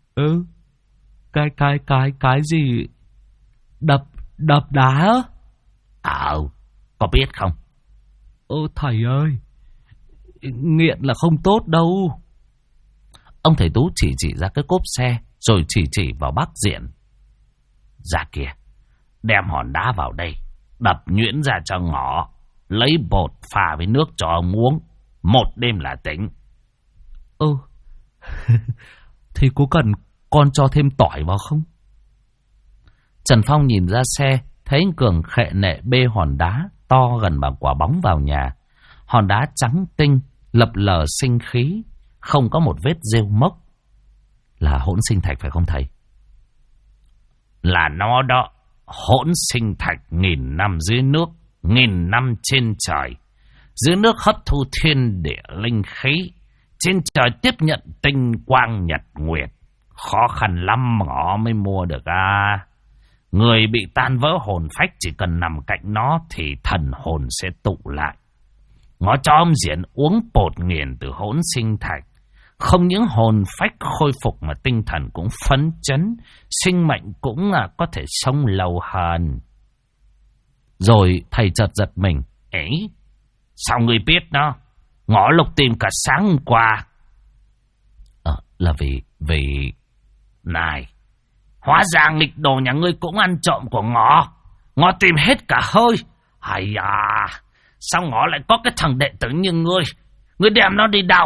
Cái gì? Đập đá á? Có biết không? Thầy ơi, nghiện là không tốt đâu. Ông thầy Tú chỉ ra cái cốp xe, rồi chỉ vào Bắc Diện. Ra kìa, đem hòn đá vào đây, đập nhuyễn ra cho ngõ, lấy bột pha với nước cho ông uống, 1 đêm là tỉnh. Thì có cần con cho thêm tỏi vào không? Trần Phong nhìn ra xe, thấy anh Cường khệ nệ bê hòn đá to gần bằng quả bóng vào nhà. Hòn đá trắng tinh, lập lờ sinh khí, không có một vết rêu mốc. Là hỗn sinh thạch phải không thầy? Là nó đó. Hỗn sinh thạch 1000 năm dưới nước, 1000 năm trên trời. Dưới nước hấp thu thiên địa linh khí, trên trời tiếp nhận tinh quang nhật nguyệt. Khó khăn lắm ngõ mới mua được à. Người bị tan vỡ hồn phách chỉ cần nằm cạnh nó thì thần hồn sẽ tụ lại. Ngõ cho ông Diễn uống bột nghiền từ hỗn sinh thạch. Không những hồn phách khôi phục mà tinh thần cũng phấn chấn, sinh mệnh cũng có thể sống lâu hơn. Rồi thầy chợt giật mình. Ấy, sao người biết nó? Ngõ lục tìm cả sáng hôm qua. Là vì... Này, hóa ra nghịch đồ nhà ngươi cũng ăn trộm của ngõ. Ngõ tìm hết cả hơi. Hay à, sao ngõ lại có cái thằng đệ tử như ngươi? Ngươi đem nó đi đâu?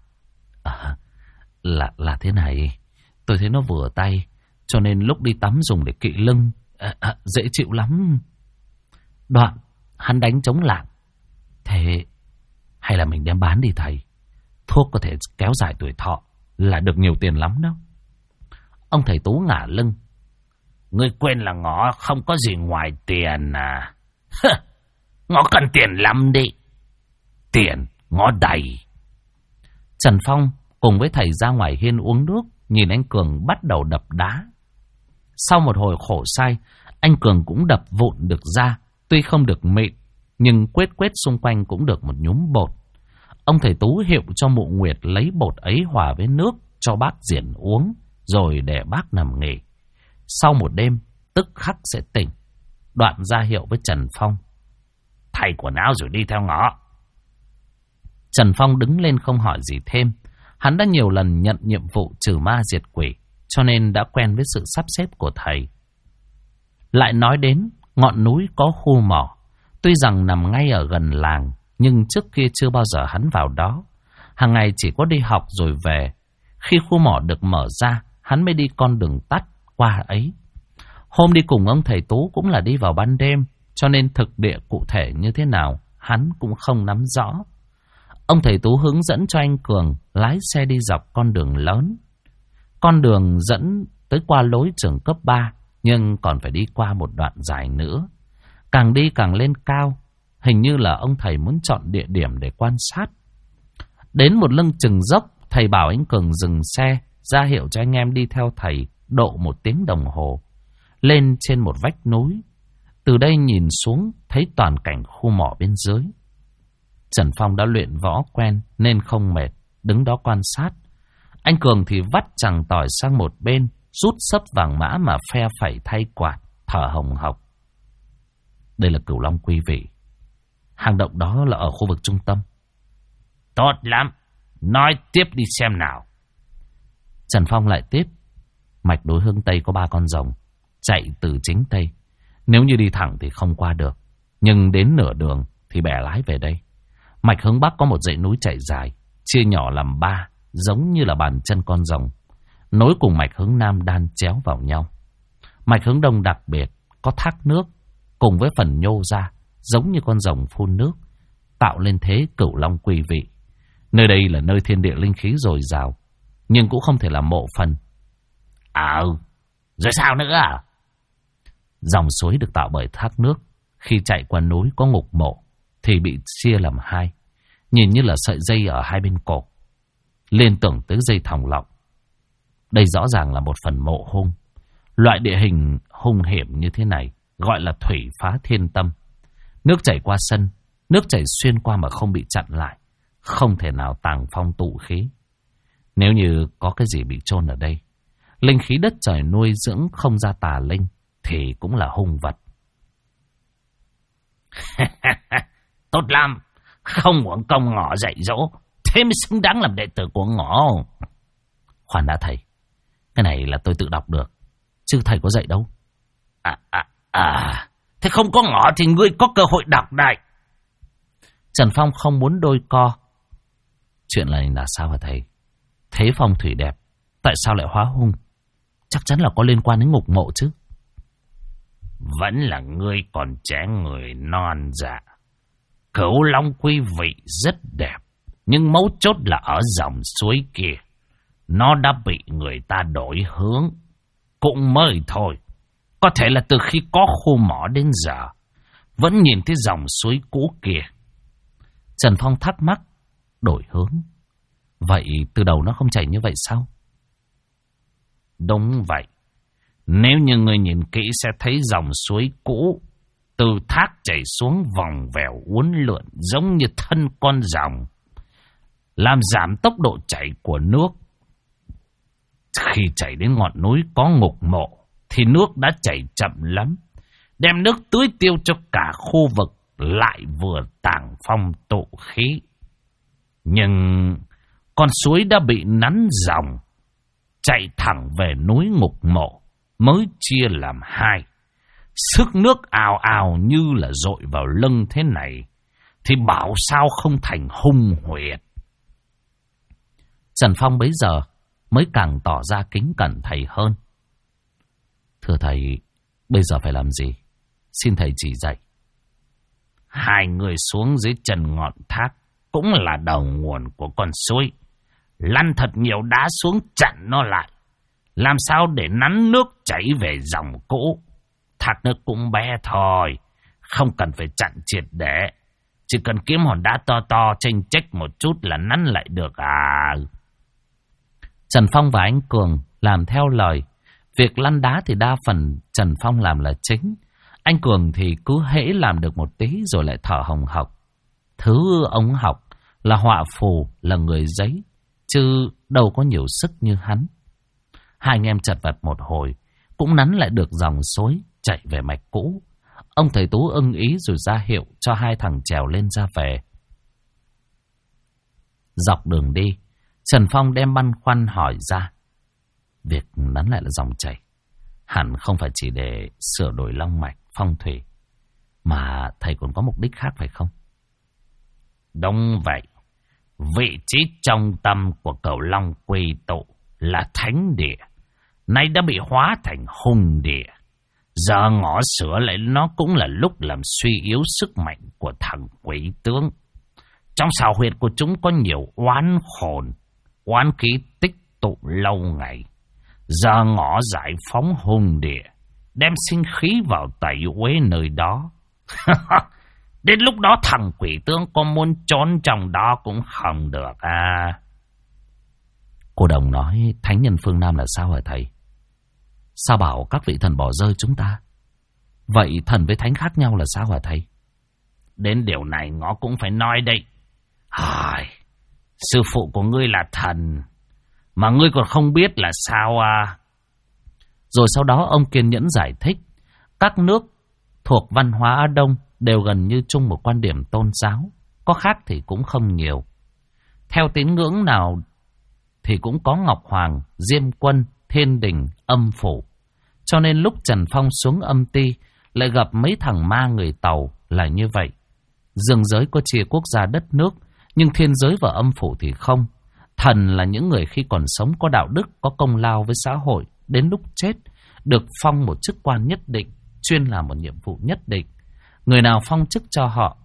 Là thế này. Tôi thấy nó vừa tay, cho nên lúc đi tắm dùng để kỵ lưng. Dễ chịu lắm. Đoạn hắn đánh trống lảng. Thế hay là mình đem bán đi thầy? Thuốc có thể kéo dài tuổi thọ, là được nhiều tiền lắm đó. Ông thầy Tú ngả lưng. Ngươi quên là ngõ không có gì ngoài tiền à? Ngõ cần tiền lắm đi. Tiền ngõ đầy. Trần Phong cùng với thầy ra ngoài hiên uống nước, nhìn anh Cường bắt đầu đập đá. Sau một hồi khổ sai, anh Cường cũng đập vụn được ra. Tuy không được mịn, nhưng quét xung quanh cũng được một nhúm bột. Ông thầy Tú hiệu cho mụ Nguyệt lấy bột ấy hòa với nước cho bác Diễn uống, rồi để bác nằm nghỉ. Sau một đêm, tức khắc sẽ tỉnh. Đoạn ra hiệu với Trần Phong. Thay quần áo rồi đi theo ngõ. Trần Phong đứng lên không hỏi gì thêm. Hắn đã nhiều lần nhận nhiệm vụ trừ ma diệt quỷ, cho nên đã quen với sự sắp xếp của thầy. Lại nói đến ngọn núi có khu mỏ, tuy rằng nằm ngay ở gần làng, nhưng trước kia chưa bao giờ hắn vào đó. Hàng ngày chỉ có đi học rồi về. Khi khu mỏ được mở ra, hắn mới đi con đường tắt qua ấy. Hôm đi cùng ông thầy Tú cũng là đi vào ban đêm, cho nên thực địa cụ thể như thế nào hắn cũng không nắm rõ. Ông thầy Tú hướng dẫn cho anh Cường lái xe đi dọc con đường lớn. Con đường dẫn tới qua lối trường cấp 3, nhưng còn phải đi qua một đoạn dài nữa. Càng đi càng lên cao, hình như là ông thầy muốn chọn địa điểm để quan sát. Đến một lưng chừng dốc, thầy bảo anh Cường dừng xe, ra hiệu cho anh em đi theo thầy độ 1 tiếng đồng hồ. Lên trên một vách núi, từ đây nhìn xuống thấy toàn cảnh khu mỏ bên dưới. Trần Phong đã luyện võ quen nên không mệt, đứng đó quan sát. Anh Cường thì vắt chằng tỏi sang một bên, rút sấp vàng mã mà phe phẩy thay quạt, thở hồng hộc. Đây là Cửu Long Quy Vị. Hang động đó là ở khu vực trung tâm. Tốt lắm, nói tiếp đi xem nào. Trần Phong lại tiếp. Mạch đối hướng Tây có 3 con rồng, chạy từ chính Tây. Nếu như đi thẳng thì không qua được, nhưng đến nửa đường thì bẻ lái về đây. Mạch hướng Bắc có một dãy núi chạy dài, chia nhỏ làm 3, giống như là bàn chân con rồng, nối cùng mạch hướng Nam đan chéo vào nhau. Mạch hướng Đông đặc biệt, có thác nước, cùng với phần nhô ra, giống như con rồng phun nước, tạo lên thế Cửu Long Quy Vị. Nơi đây là nơi thiên địa linh khí dồi dào, nhưng cũng không thể là mộ phần. Rồi sao nữa à? Dòng suối được tạo bởi thác nước, khi chạy qua núi có ngục mộ thì bị chia làm 2, nhìn như là sợi dây ở hai bên cổ, liên tưởng tới dây thòng lọng. Đây rõ ràng là một phần mộ hung. Loại địa hình hung hiểm như thế này gọi là thủy phá thiên tâm. Nước chảy qua sân, nước chảy xuyên qua mà không bị chặn lại, không thể nào tàng phong tụ khí. Nếu như có cái gì bị chôn ở đây, linh khí đất trời nuôi dưỡng không ra tà linh, thì cũng là hung vật. Tốt lắm, không uổng công Ngọ dạy dỗ, thế mới xứng đáng làm đệ tử của Ngọ. Khoan đã thầy, cái này là tôi tự đọc được, chứ thầy có dạy đâu. Thế không có Ngọ thì ngươi có cơ hội đọc đây. Trần Phong không muốn đôi co. Chuyện này là sao hả thầy? Thế phong thủy đẹp, tại sao lại hóa hung? Chắc chắn là có liên quan đến ngục mộ chứ. Vẫn là ngươi còn trẻ người non dạ. Cửu Long Quy Vị rất đẹp, nhưng mấu chốt là ở dòng suối kia. Nó đã bị người ta đổi hướng. Cũng mới thôi. Có thể là từ khi có khu mỏ đến giờ, vẫn nhìn thấy dòng suối cũ kia. Trần Phong thắc mắc. Đổi hướng? Vậy từ đầu nó không chảy như vậy sao? Đúng vậy. Nếu như người nhìn kỹ sẽ thấy dòng suối cũ từ thác chảy xuống vòng vèo uốn lượn giống như thân con rồng, làm giảm tốc độ chảy của nước. Khi chảy đến ngọn núi có ngục mộ thì nước đã chảy chậm lắm, đem nước tưới tiêu cho cả khu vực, lại vừa tàng phong tụ khí. Nhưng con suối đã bị nắn dòng, chạy thẳng về núi ngục mộ, mới chia làm 2. Sức nước ào ào như là dội vào lưng thế này, thì bảo sao không thành hung huyệt. Trần Phong bấy giờ mới càng tỏ ra kính cẩn thầy hơn. Thưa thầy, bây giờ phải làm gì? Xin thầy chỉ dạy. 2 người xuống dưới chân ngọn thác, cũng là đầu nguồn của con suối. Lăn thật nhiều đá xuống chặn nó lại, làm sao để nắn nước chảy về dòng cũ. Thác nước cũng bé thôi, không cần phải chặn triệt để. Chỉ cần kiếm hòn đá to to chênh chếch một chút là nắn lại được à. Trần Phong và anh Cường làm theo lời. Việc lăn đá thì đa phần Trần Phong làm là chính. Anh Cường thì cứ hễ làm được một tí rồi lại thở hồng hộc. Thứ ông học là họa phù, là người giấy, chứ đâu có nhiều sức như hắn. 2 anh em chật vật một hồi, cũng nắn lại được dòng suối chạy về mạch cũ. Ông thầy Tú ưng ý rồi ra hiệu cho 2 thằng trèo lên ra về. Dọc đường đi, Trần Phong đem băn khoăn hỏi ra. Việc nắn lại là dòng chảy, hẳn không phải chỉ để sửa đổi long mạch, phong thủy, mà thầy còn có mục đích khác phải không? Đúng vậy. Vị trí trong tâm của Cửu Long quy tụ là thánh địa, nay đã bị hóa thành hung địa. Giờ ngõ sửa lại nó cũng là lúc làm suy yếu sức mạnh của thằng quỷ tướng. Trong xào huyệt của chúng có nhiều oán hồn, oán khí tích tụ lâu ngày. Giờ ngõ giải phóng hung địa, đem sinh khí vào tẩy uế nơi đó. Đến lúc đó thằng quỷ tướng có muốn trốn trong đó cũng không được à. Cô Đồng nói thánh nhân phương Nam là sao hả thầy? Sao bảo các vị thần bỏ rơi chúng ta? Vậy thần với thánh khác nhau là sao hả thầy? Đến điều này ngõ cũng phải nói đây. Sư phụ của ngươi là thần, mà ngươi còn không biết là sao à? Rồi sau đó ông kiên nhẫn giải thích. Các nước thuộc văn hóa Á Đông đều gần như chung một quan điểm tôn giáo, có khác thì cũng không nhiều. Theo tín ngưỡng nào thì cũng có Ngọc Hoàng, Diêm Quân, Thiên Đình, Âm Phủ. Cho nên lúc Trần Phong xuống Âm Ti lại gặp mấy thằng ma người Tàu là như vậy. Dương giới có chia quốc gia đất nước, nhưng thiên giới và âm phủ thì không. Thần là những người khi còn sống có đạo đức, có công lao với xã hội, đến lúc chết được phong một chức quan nhất định, chuyên làm một nhiệm vụ nhất định. Người nào phong chức cho họ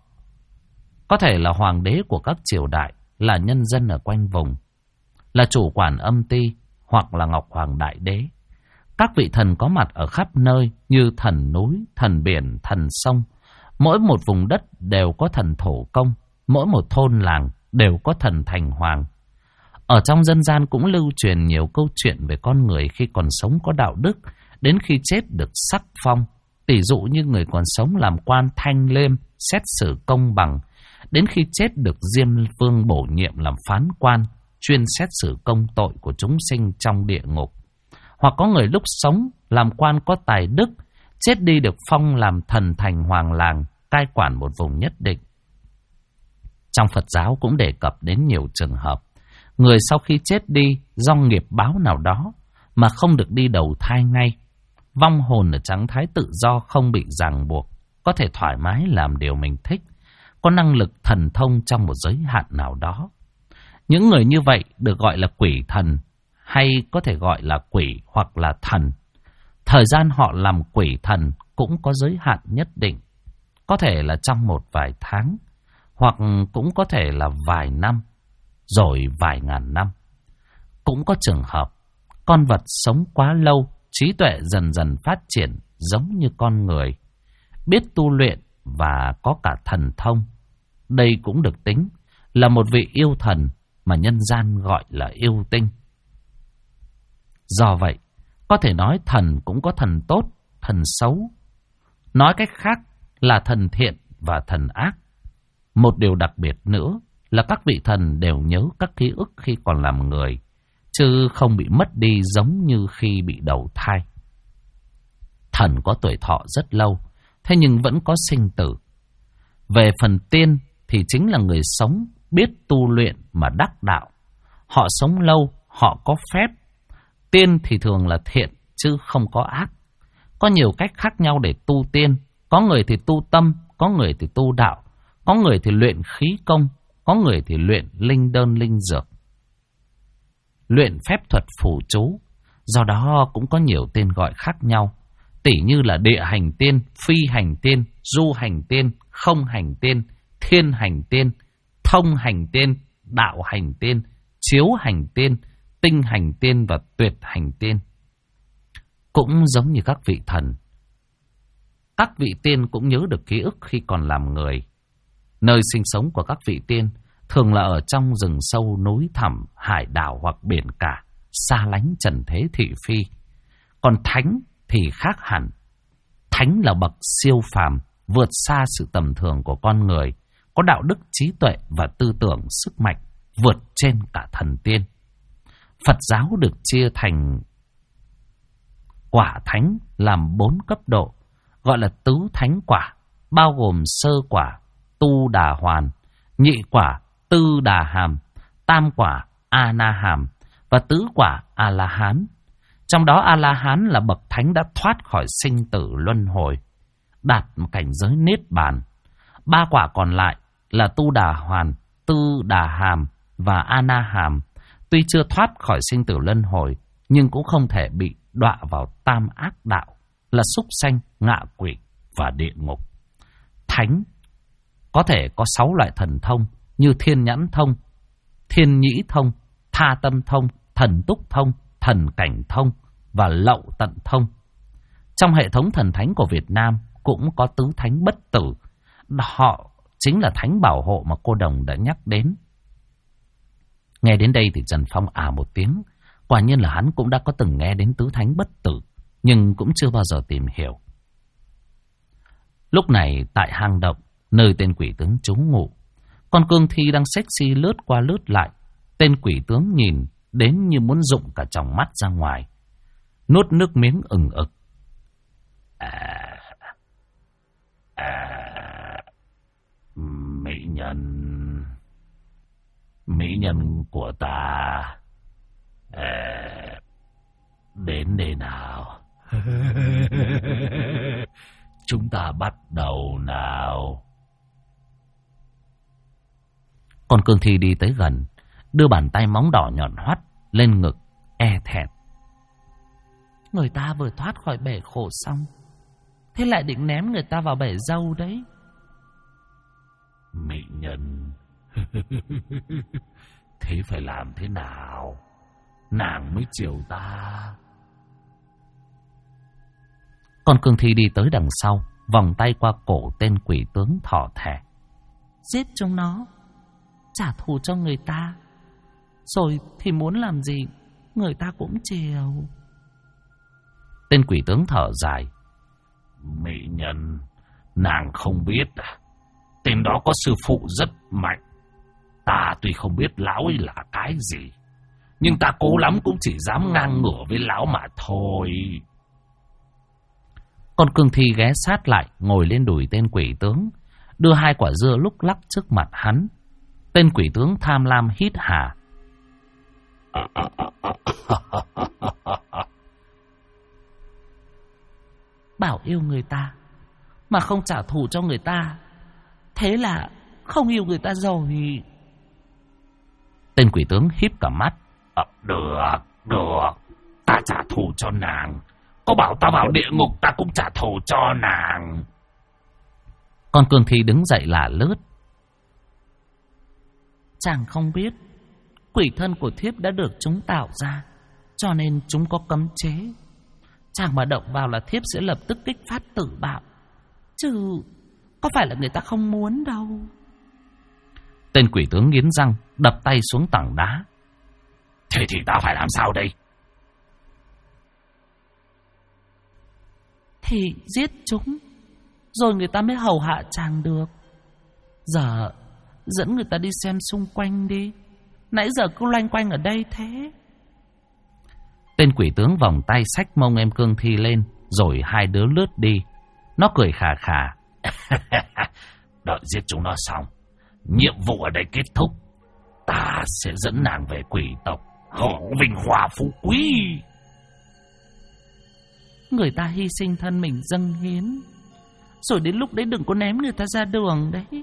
có thể là hoàng đế của các triều đại, là nhân dân ở quanh vùng, là chủ quản Âm Ti, hoặc là Ngọc Hoàng Đại Đế. Các vị thần có mặt ở khắp nơi như thần núi, thần biển, thần sông. Mỗi một vùng đất đều có thần thổ công, mỗi một thôn làng đều có thần thành hoàng. Ở trong dân gian cũng lưu truyền nhiều câu chuyện về con người khi còn sống có đạo đức, đến khi chết được sắc phong. Tỷ dụ như người còn sống làm quan thanh liêm, xét xử công bằng, đến khi chết được Diêm Vương bổ nhiệm làm phán quan, chuyên xét xử công tội của chúng sinh trong địa ngục. Hoặc có người lúc sống làm quan có tài đức, chết đi được phong làm thần thành hoàng làng, cai quản một vùng nhất định. Trong Phật giáo cũng đề cập đến nhiều trường hợp người sau khi chết đi do nghiệp báo nào đó mà không được đi đầu thai ngay. Vong hồn ở trạng thái tự do, không bị ràng buộc, có thể thoải mái làm điều mình thích, có năng lực thần thông trong một giới hạn nào đó. Những người như vậy được gọi là quỷ thần, hay có thể gọi là quỷ hoặc là thần. Thời gian họ làm quỷ thần cũng có giới hạn nhất định, có thể là trong một vài tháng, hoặc cũng có thể là vài năm, rồi vài ngàn năm. Cũng có trường hợp con vật sống quá lâu, trí tuệ dần dần phát triển giống như con người, biết tu luyện và có cả thần thông. Đây cũng được tính là một vị yêu thần mà nhân gian gọi là yêu tinh. Do vậy, có thể nói thần cũng có thần tốt, thần xấu. Nói cách khác là thần thiện và thần ác. Một điều đặc biệt nữa là các vị thần đều nhớ các ký ức khi còn làm người, chứ không bị mất đi giống như khi bị đầu thai. Thần có tuổi thọ rất lâu, thế nhưng vẫn có sinh tử. Về phần tiên thì chính là người sống, biết tu luyện mà đắc đạo. Họ sống lâu, họ có phép. Tiên thì thường là thiện, chứ không có ác. Có nhiều cách khác nhau để tu tiên. Có người thì tu tâm, có người thì tu đạo, có người thì luyện khí công, có người thì luyện linh đơn linh dược, luyện phép thuật phù chú. Do đó cũng có nhiều tên gọi khác nhau, tỉ như là địa hành tiên, phi hành tiên, du hành tiên, không hành tiên, thiên hành tiên, thông hành tiên, đạo hành tiên, chiếu hành tiên, tinh hành tiên và tuyệt hành tiên. Cũng giống như các vị thần, các vị tiên cũng nhớ được ký ức khi còn làm người. Nơi sinh sống của các vị tiên thường là ở trong rừng sâu núi thẳm, hải đảo hoặc biển cả, xa lánh trần thế thị phi. Còn thánh thì khác hẳn. Thánh là bậc siêu phàm, vượt xa sự tầm thường của con người, có đạo đức, trí tuệ và tư tưởng sức mạnh, vượt trên cả thần tiên. Phật giáo được chia thành quả thánh làm 4 cấp độ, gọi là tứ thánh quả, bao gồm sơ quả, tu đà hoàn, nhị quả, tư đà hàm, tam quả, A-na-hàm và tứ quả A-la-hán. Trong đó A-la-hán là bậc thánh đã thoát khỏi sinh tử luân hồi, đạt một cảnh giới niết bàn. 3 quả còn lại là Tu Đà Hoàn, Tư Đà Hàm và A-na-hàm. Tuy chưa thoát khỏi sinh tử luân hồi, nhưng cũng không thể bị đọa vào tam ác đạo là súc sanh, ngạ quỷ và địa ngục. Thánh có thể có 6 loại thần thông như thiên nhãn thông, thiên nhĩ thông, tha tâm thông, thần túc thông, thần cảnh thông và lậu tận thông. Trong hệ thống thần thánh của Việt Nam cũng có tứ thánh bất tử. Họ chính là thánh bảo hộ mà cô Đồng đã nhắc đến. Nghe đến đây thì Trần Phong một tiếng. Quả nhiên là hắn cũng đã có từng nghe đến tứ thánh bất tử, nhưng cũng chưa bao giờ tìm hiểu. Lúc này tại hang động, nơi tên quỷ tướng trú ngụ, con cương thi đang sexy lướt qua lướt lại. Tên quỷ tướng nhìn đến như muốn rụng cả tròng mắt ra ngoài, nuốt nước miếng ừng ực. Mỹ nhân của ta, đến đây nào. Chúng ta bắt đầu nào. Con cương thi đi tới gần, đưa bàn tay móng đỏ nhọn hoắt lên ngực, e thẹn. Người ta vừa thoát khỏi bể khổ xong, thế lại định ném người ta vào bể dâu đấy. Mỹ nhân, thế phải làm thế nào nàng mới chiều ta? Con cương thi đi tới đằng sau, vòng tay qua cổ tên quỷ tướng thỏ thẻ. Giết chúng nó, trả thù cho người ta, rồi thì muốn làm gì người ta cũng chiều. Tên quỷ tướng thở dài. Mỹ nhân, nàng không biết à? Tên đó có sư phụ rất mạnh. Ta tuy không biết lão ấy là cái gì, nhưng ta cố lắm cũng chỉ dám ngang ngửa với lão mà thôi. Con cương thi ghé sát lại, ngồi lên đùi tên quỷ tướng, đưa 2 quả dưa lúc lắc trước mặt hắn. Tên quỷ tướng tham lam hít hà. Bảo yêu người ta mà không trả thù cho người ta, thế là không yêu người ta rồi. Tên quỷ tướng híp cả mắt. Được, ta trả thù cho nàng. Có bảo ta vào địa ngục ta cũng trả thù cho nàng. Con cương thi đứng dậy lả lướt. Chàng không biết, quỷ thân của thiếp đã được chúng tạo ra, cho nên chúng có cấm chế. Chàng mà động vào là thiếp sẽ lập tức kích phát tử bạo, chứ có phải là người ta không muốn đâu. Tên quỷ tướng nghiến răng, đập tay xuống tảng đá. Thế thì ta phải làm sao đây? Thì giết chúng, rồi người ta mới hầu hạ chàng được. Giờ dẫn người ta đi xem xung quanh đi. Nãy giờ cứ loanh quanh ở đây thế. Tên quỷ tướng vòng tay xách mông em cương thi lên, rồi 2 đứa lướt đi. Nó cười khà khà. Đợi giết chúng nó xong, nhiệm vụ ở đây kết thúc, ta sẽ dẫn nàng về quỷ tộc, hưởng vinh hoa phú quý. Người ta hy sinh thân mình dâng hiến, rồi đến lúc đấy đừng có ném người ta ra đường đấy.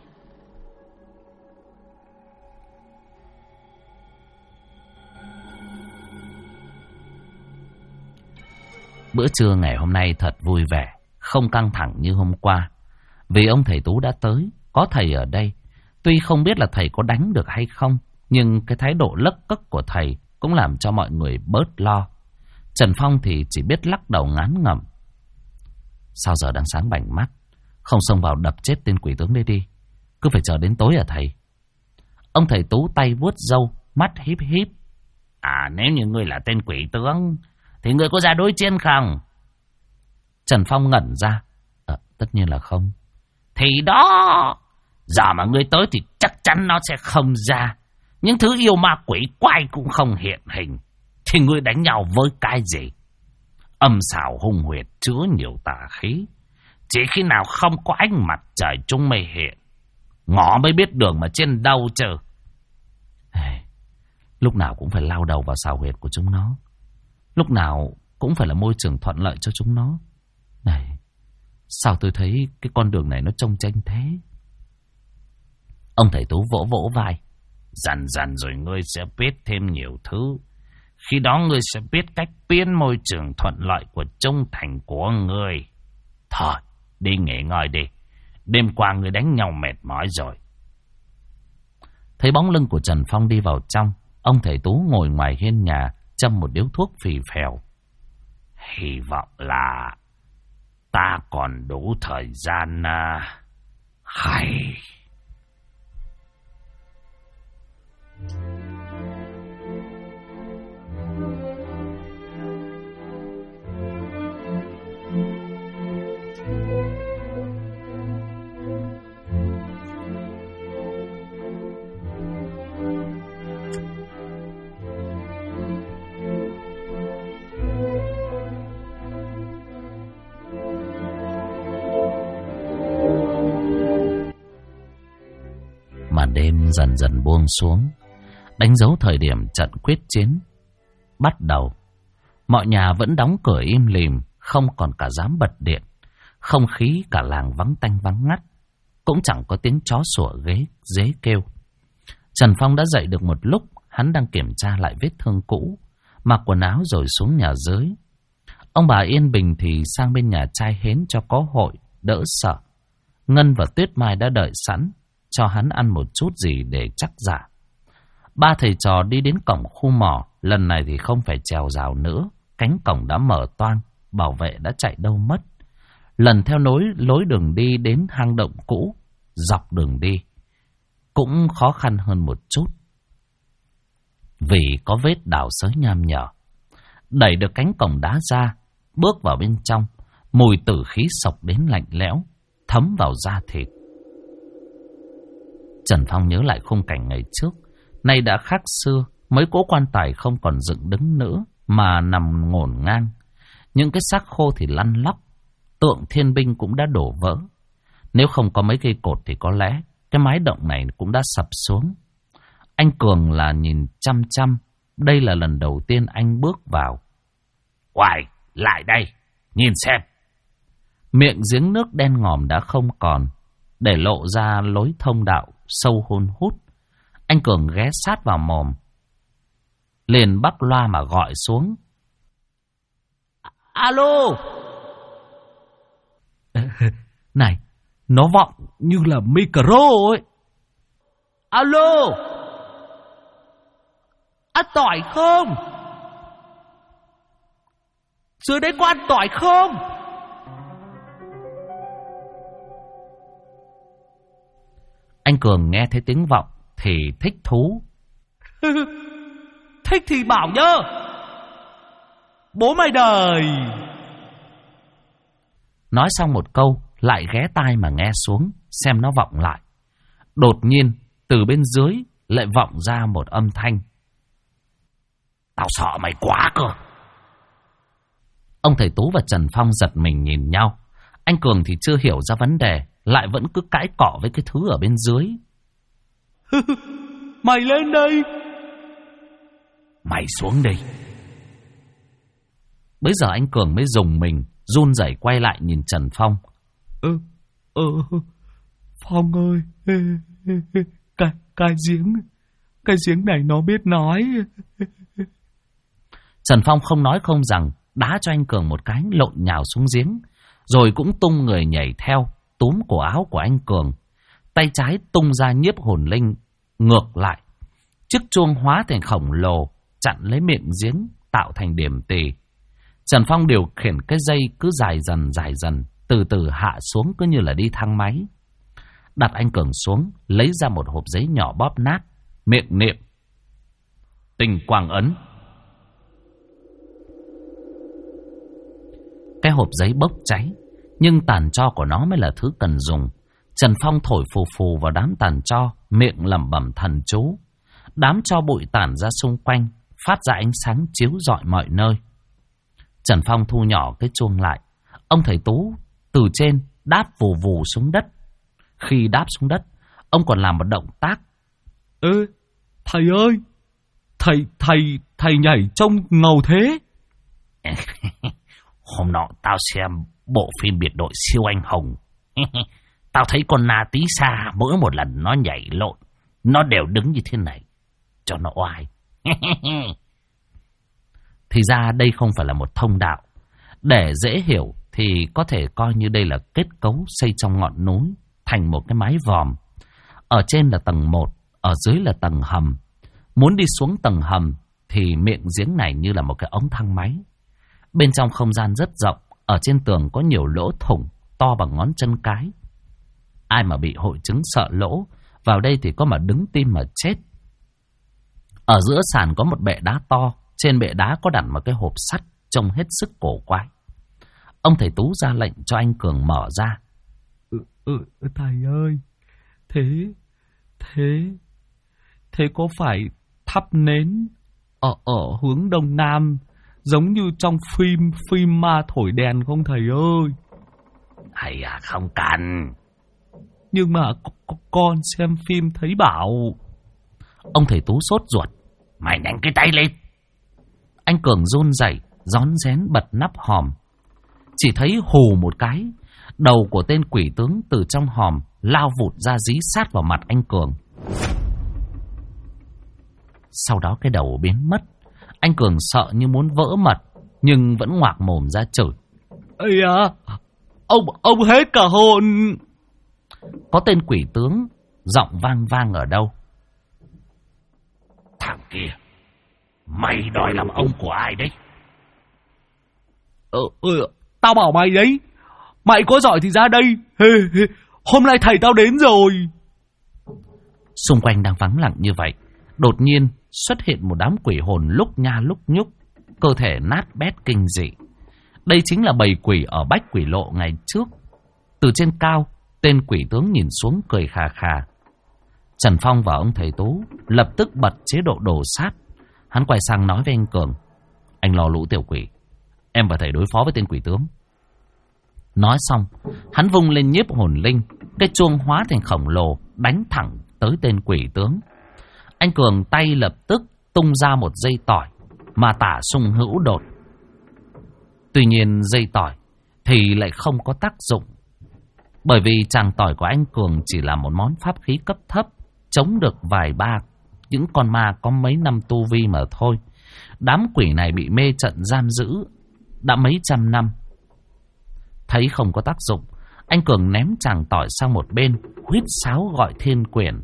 Bữa trưa ngày hôm nay thật vui vẻ, không căng thẳng như hôm qua. Vì ông thầy Tú đã tới, có thầy ở đây. Tuy không biết là thầy có đánh được hay không, nhưng cái thái độ lấc cấc của thầy cũng làm cho mọi người bớt lo. Trần Phong thì chỉ biết lắc đầu ngán ngẩm. Sao giờ đang sáng bảnh mắt, không xông vào đập chết tên quỷ tướng đây đi, cứ phải chờ đến tối à thầy? Ông thầy Tú tay vuốt râu, mắt híp híp. Nếu như ngươi là tên quỷ tướng thì ngươi có ra đối chiến không? Trần Phong ngẩn ra. Tất nhiên là không. Thì đó, giờ mà ngươi tới thì chắc chắn nó sẽ không ra. Những thứ yêu ma quỷ quái cũng không hiện hình, thì ngươi đánh nhau với cái gì? Âm xảo hung huyệt chứa nhiều tà khí, chỉ khi nào không có ánh mặt trời chúng mới hiện. Ngõ mới biết đường mà trên đâu chứ. lúc nào cũng phải lao đầu vào xào huyệt của chúng nó. Lúc nào cũng phải là môi trường thuận lợi cho chúng nó. Này, sao tôi thấy cái con đường này nó trông tranh thế? Ông thầy Tú vỗ vỗ vai. Dần dần rồi ngươi sẽ biết thêm nhiều thứ. Khi đó ngươi sẽ biết cách biến môi trường thuận lợi của trung thành của ngươi. Thôi, đi nghỉ ngơi đi. Đêm qua ngươi đánh nhau mệt mỏi rồi. Thấy bóng lưng của Trần Phong đi vào trong, ông thầy Tú ngồi ngoài hiên nhà châm một điếu thuốc phì phèo. Hy vọng là ta còn đủ thời gian hay. Màn đêm dần dần buông xuống, đánh dấu thời điểm trận quyết chiến bắt đầu. Mọi nhà vẫn đóng cửa im lìm, không còn cả dám bật điện. Không khí cả làng vắng tanh vắng ngắt, cũng chẳng có tiếng chó sủa dế kêu. Trần Phong đã dậy được một lúc, hắn đang kiểm tra lại vết thương cũ, mặc quần áo rồi xuống nhà dưới. Ông bà Yên Bình thì sang bên nhà trai hến cho có hội, đỡ sợ. Ngân và Tuyết Mai đã đợi sẵn, cho hắn ăn một chút gì để chắc dạ. Ba thầy trò đi đến cổng khu mỏ, lần này thì không phải trèo rào nữa. Cánh cổng đã mở toang, bảo vệ đã chạy đâu mất. Lần theo lối đường đi đến hang động cũ, dọc đường đi cũng khó khăn hơn một chút, vì có vết đào xới nham nhở. Đẩy được cánh cổng đá ra, bước vào bên trong, mùi tử khí sộc đến lạnh lẽo, thấm vào da thịt. Trần Phong nhớ lại khung cảnh ngày trước, nay đã khác xưa, mấy cỗ quan tài không còn dựng đứng nữa, mà nằm ngổn ngang. Những cái xác khô thì lăn lóc, tượng thiên binh cũng đã đổ vỡ. Nếu không có mấy cây cột thì có lẽ cái mái động này cũng đã sập xuống. Anh Cường là nhìn chăm chăm, đây là lần đầu tiên anh bước vào. Uầy, lại đây, nhìn xem. Miệng giếng nước đen ngòm đã không còn, để lộ ra lối thông đạo sâu hun hút. Anh Cường ghé sát vào mồm, liền bắt loa mà gọi xuống. Alo! Này, nó vọng như là micro ấy. Alo! Ăn tỏi không? Dưới đấy có ăn tỏi không? Anh Cường nghe thấy tiếng vọng thì thích thú. Thích thì bảo nhá. Bố mày đời. Nói xong một câu, lại ghé tai mà nghe xuống, xem nó vọng lại. Đột nhiên, từ bên dưới lại vọng ra một âm thanh. Tao sợ mày quá cơ. Ông thầy Tú và Trần Phong giật mình nhìn nhau. Anh Cường thì chưa hiểu ra vấn đề, lại vẫn cứ cãi cọ với cái thứ ở bên dưới. Mày lên đây. Mày xuống đây. Bây giờ anh Cường mới dùng mình, run rẩy quay lại nhìn Trần Phong. Phong ơi, cái giếng này nó biết nói. Trần Phong không nói không rằng, đá cho anh Cường một cái, lộn nhào xuống giếng, rồi cũng tung người nhảy theo, túm cổ áo của anh Cường. Tay trái tung ra nhiếp hồn linh, ngược lại. Chiếc chuông hóa thành khổng lồ, chặn lấy miệng giếng, tạo thành điểm tì. Trần Phong điều khiển cái dây cứ dài dần, từ từ hạ xuống cứ như là đi thang máy. Đặt anh Cường xuống, lấy ra một hộp giấy nhỏ bóp nát, miệng niệm Tinh Quang Ấn. Cái hộp giấy bốc cháy, nhưng tàn tro của nó mới là thứ cần dùng. Trần Phong thổi phù phù vào đám tàn tro, miệng lẩm bẩm thần chú. Đám tro bụi tản ra xung quanh, phát ra ánh sáng chiếu rọi mọi nơi. Trần Phong thu nhỏ cái chuông lại. Ông thầy Tú từ trên đáp vù vù xuống đất. Khi đáp xuống đất, ông còn làm một động tác. Thầy ơi, Thầy nhảy trông ngầu thế. Hôm nọ tao xem bộ phim biệt đội siêu anh hùng. Tao thấy con Na Tí Sa mỗi một lần nó nhảy lộn, nó đều đứng như thế này, cho nó oai. Thì ra đây không phải là một thông đạo. Để dễ hiểu thì có thể coi như đây là kết cấu xây trong ngọn núi thành một cái mái vòm. Ở trên là tầng 1, ở dưới là tầng hầm. Muốn đi xuống tầng hầm thì miệng giếng này như là một cái ống thang máy. Bên trong không gian rất rộng, ở trên tường có nhiều lỗ thủng to bằng ngón chân cái. Ai mà bị hội chứng sợ lỗ, vào đây thì có mà đứng tim mà chết. Ở giữa sàn có một bệ đá to, trên bệ đá có đặt một cái hộp sắt trông hết sức cổ quái. Ông thầy Tú ra lệnh cho anh Cường mở ra. Thầy ơi, thế có phải thắp nến ở hướng đông nam giống như trong phim ma thổi đèn không thầy ơi? Hay à, không cần. Nhưng mà con xem phim thấy bảo. Ông thầy Tú sốt ruột. Mày nhanh cái tay lên. Anh Cường run rẩy, rón rén bật nắp hòm. Chỉ thấy hù một cái, đầu của tên quỷ tướng từ trong hòm lao vụt ra dí sát vào mặt anh Cường. Sau đó cái đầu biến mất. Anh Cường sợ như muốn vỡ mật, nhưng vẫn ngoạc mồm ra chửi. Ây à, ông hết cả hồn. Có tên quỷ tướng giọng vang vang ở đâu. Thằng kia, mày đòi làm ông của ai đấy? Tao bảo mày đấy. Mày có giỏi thì ra đây. Hôm nay thầy tao đến rồi. Xung quanh đang vắng lặng như vậy, đột nhiên xuất hiện một đám quỷ hồn lúc nha lúc nhúc, cơ thể nát bét kinh dị. Đây chính là bầy quỷ ở Bách Quỷ Lộ ngày trước. Từ trên cao, tên quỷ tướng nhìn xuống cười khà khà. Trần Phong và ông thầy Tú lập tức bật chế độ đồ sát. Hắn quay sang nói với anh Cường. Anh lo lũ tiểu quỷ, em và thầy đối phó với tên quỷ tướng. Nói xong, hắn vung lên nhiếp hồn linh, cái chuông hóa thành khổng lồ đánh thẳng tới tên quỷ tướng. Anh Cường tay lập tức tung ra một dây tỏi mà tả xung hữu đột. Tuy nhiên dây tỏi thì lại không có tác dụng, bởi vì tràng tỏi của anh Cường chỉ là một món pháp khí cấp thấp, chống được vài ba những con ma có mấy năm tu vi mà thôi. Đám quỷ này bị mê trận giam giữ đã mấy trăm năm. Thấy không có tác dụng, anh Cường ném tràng tỏi sang một bên, huýt sáo gọi thiên quyển.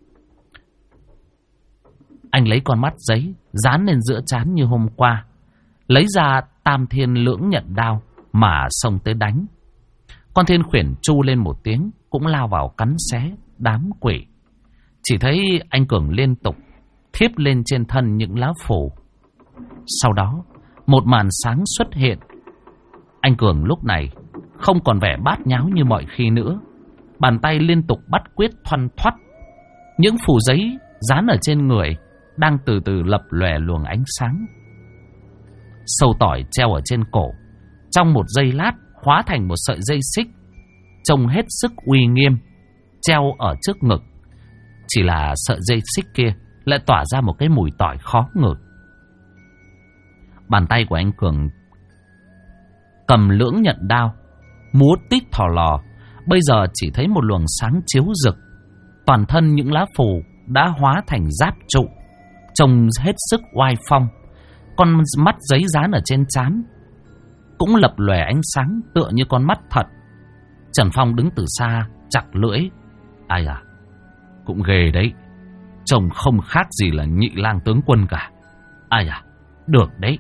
Anh lấy con mắt giấy dán lên giữa trán như hôm qua, lấy ra Tam Thiên Lưỡng Nhận Đao mà xông tới đánh. Con thiên quyển chu lên một tiếng, cũng lao vào cắn xé đám quỷ. Chỉ thấy anh Cường liên tục thiếp lên trên thân những lá phù. Sau đó, một màn sáng xuất hiện. Anh Cường lúc này không còn vẻ bát nháo như mọi khi nữa. Bàn tay liên tục bắt quyết thoăn thoắt. Những phù giấy dán ở trên người đang từ từ lập lòe luồng ánh sáng. Sâu tỏi treo ở trên cổ, trong một giây lát hóa thành một sợi dây xích, trông hết sức uy nghiêm, treo ở trước ngực. Chỉ là sợi dây xích kia lại tỏa ra một cái mùi tỏi khó ngửi. Bàn tay của anh Cường cầm lưỡng nhận đao, múa tít thò lò. Bây giờ chỉ thấy một luồng sáng chiếu rực. Toàn thân những lá phù đã hóa thành giáp trụ, trông hết sức oai phong. Con mắt giấy dán ở trên trán cũng lập lòe ánh sáng tựa như con mắt thật. Trần Phong đứng từ xa chặt lưỡi. Ai à, cũng ghê đấy, trông không khác gì là Nhị Lang tướng quân cả. Ai à, được đấy.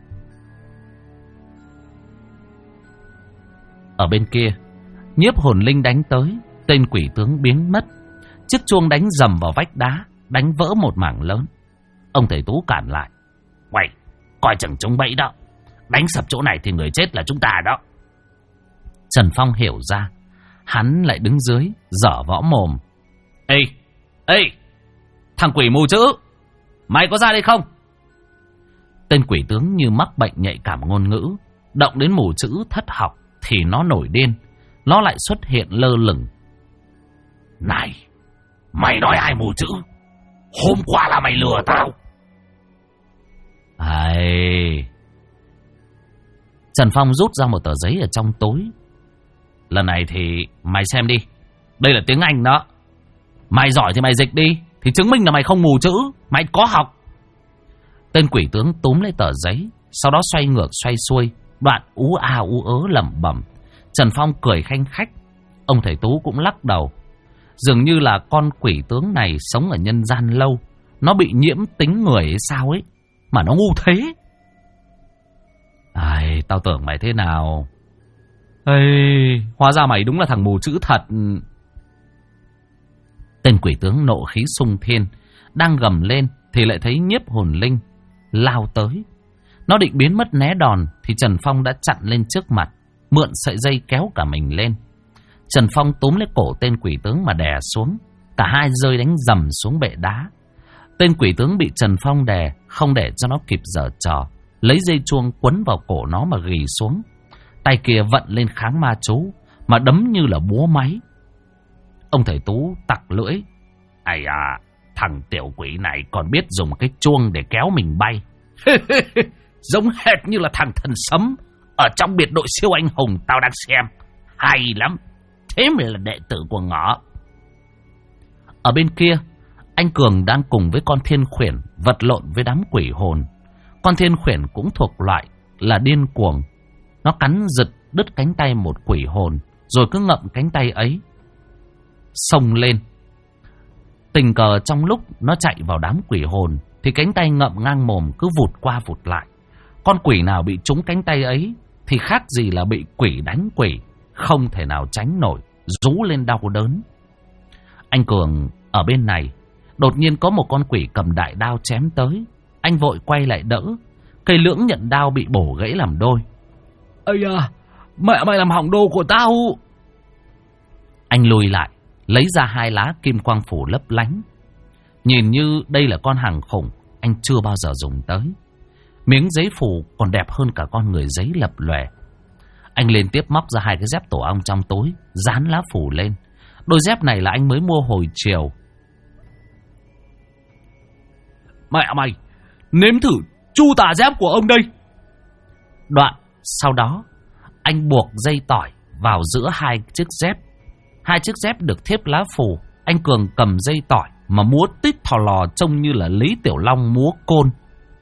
Ở bên kia, nhiếp hồn linh đánh tới, tên quỷ tướng biến mất. Chiếc chuông đánh dầm vào vách đá, đánh vỡ một mảng lớn. Ông thầy Tú cản lại. Quay, coi chừng chúng bẫy đó. Đánh sập chỗ này thì người chết là chúng ta đó. Trần Phong hiểu ra, hắn lại đứng dưới dở võ mồm. Ê, thằng quỷ mù chữ, mày có ra đây không? Tên quỷ tướng như mắc bệnh nhạy cảm ngôn ngữ, động đến mù chữ thất học thì nó nổi điên. Nó lại xuất hiện lơ lửng. Này, mày nói ai mù chữ? Hôm qua là mày lừa tao. Trần Phong rút ra một tờ giấy ở trong túi. Lần này thì mày xem đi. Đây là tiếng Anh đó. Mày giỏi thì mày dịch đi, thì chứng minh là mày không mù chữ, mày có học. Tên quỷ tướng túm lấy tờ giấy, sau đó xoay ngược xoay xuôi, đoạn ú a ú ớ lẩm bẩm. Trần Phong cười khanh khách. Ông thầy Tú cũng lắc đầu. Dường như là con quỷ tướng này sống ở nhân gian lâu, nó bị nhiễm tính người hay sao ấy, mà nó ngu thế. Tao tưởng mày thế nào. Hóa ra mày đúng là thằng mù chữ thật. Tên quỷ tướng nộ khí xung thiên, đang gầm lên thì lại thấy Nhiếp Hồn Linh lao tới. Nó định biến mất né đòn thì Trần Phong đã chặn lên trước mặt, mượn sợi dây kéo cả mình lên. Trần Phong túm lấy cổ tên quỷ tướng mà đè xuống. Cả hai rơi đánh dầm xuống bệ đá. Tên quỷ tướng bị Trần Phong đè, không để cho nó kịp giở trò, lấy dây chuông quấn vào cổ nó mà ghì xuống. Tay kia vận lên kháng ma chú, mà đấm như là búa máy. Ông thầy Tú tặc lưỡi. Thằng tiểu quỷ này còn biết dùng cái chuông để kéo mình bay. Giống hệt như là thằng thần sấm ở trong biệt đội siêu anh hùng tao đang xem. Hay lắm. Thế mới là đệ tử của Ngọ. Ở bên kia, anh Cường đang cùng với con thiên khuyển vật lộn với đám quỷ hồn. Con thiên khuyển cũng thuộc loại là điên cuồng. Nó cắn giật đứt cánh tay một quỷ hồn, rồi cứ ngậm cánh tay ấy xông lên. Tình cờ trong lúc nó chạy vào đám quỷ hồn thì cánh tay ngậm ngang mồm cứ vụt qua vụt lại. Con quỷ nào bị trúng cánh tay ấy thì khác gì là bị quỷ đánh quỷ, không thể nào tránh nổi, rú lên đau đớn. Anh Cường ở bên này, đột nhiên có một con quỷ cầm đại đao chém tới. Anh vội quay lại đỡ. Cây lưỡng nhận đao bị bổ gãy làm đôi. Mẹ mày làm hỏng đồ của tao. Anh lùi lại, lấy ra 2 lá kim quang phủ lấp lánh. Nhìn như đây là con hàng khủng, anh chưa bao giờ dùng tới. Miếng giấy phủ còn đẹp hơn cả con người giấy lập lòe. Anh liên tiếp móc ra 2 cái dép tổ ong trong túi, dán lá phủ lên. Đôi dép này là anh mới mua hồi chiều. Mẹ mày, nếm thử chu tà dép của ông đây. Đoạn sau đó, anh buộc dây tỏi vào giữa 2 chiếc dép. 2 chiếc dép được thiếp lá phù. Anh Cường cầm dây tỏi mà múa tít thò lò, trông như là Lý Tiểu Long múa côn.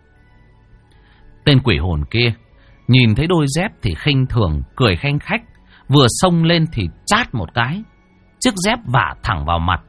Tên quỷ hồn kia nhìn thấy đôi dép thì khinh thường, cười khanh khách, vừa xông lên thì chát một cái, chiếc dép vả thẳng vào mặt.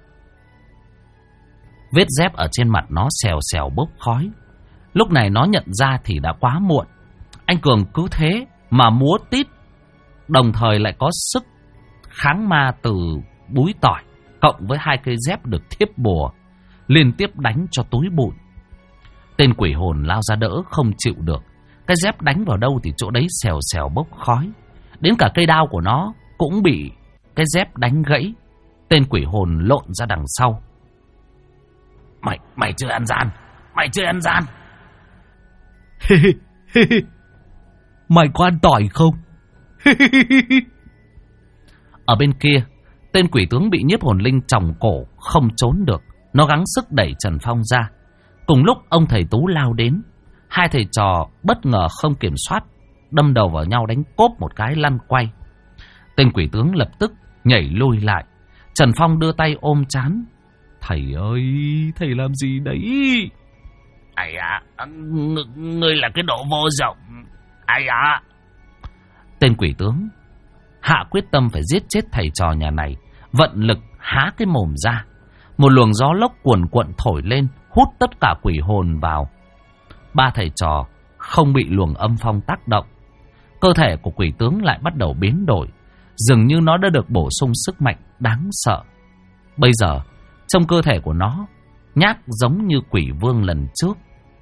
Vết dép ở trên mặt nó xèo xèo bốc khói. Lúc này nó nhận ra thì đã quá muộn. Anh Cường cứ thế mà múa tít, đồng thời lại có sức kháng ma từ búi tỏi cộng với 2 cây dép được thiếp bùa, liên tiếp đánh cho túi bụi. Tên quỷ hồn lao ra đỡ không chịu được. Cái dép đánh vào đâu thì chỗ đấy xèo xèo bốc khói. Đến cả cây đao của nó cũng bị cái dép đánh gãy. Tên quỷ hồn lộn ra đằng sau. Mày chưa ăn gian. Mày chưa ăn gian. Mày có ăn tỏi không? Ở bên kia, tên quỷ tướng bị Nhiếp Hồn Linh chòng cổ không trốn được. Nó gắng sức đẩy Trần Phong ra. Cùng lúc ông thầy Tú lao đến. 2 thầy trò bất ngờ không kiểm soát, đâm đầu vào nhau đánh cốp một cái lăn quay. Tên quỷ tướng lập tức nhảy lùi lại. Trần Phong đưa tay ôm trán. Thầy ơi, thầy làm gì đấy? Ngươi là cái độ vô dụng. Tên quỷ tướng hạ quyết tâm phải giết chết thầy trò nhà này, vận lực há cái mồm ra. Một luồng gió lốc cuồn cuộn thổi lên, hút tất cả quỷ hồn vào. 3 thầy trò không bị luồng âm phong tác động. Cơ thể của quỷ tướng lại bắt đầu biến đổi, dường như nó đã được bổ sung sức mạnh đáng sợ. Bây giờ trong cơ thể của nó nhác giống như quỷ vương lần trước.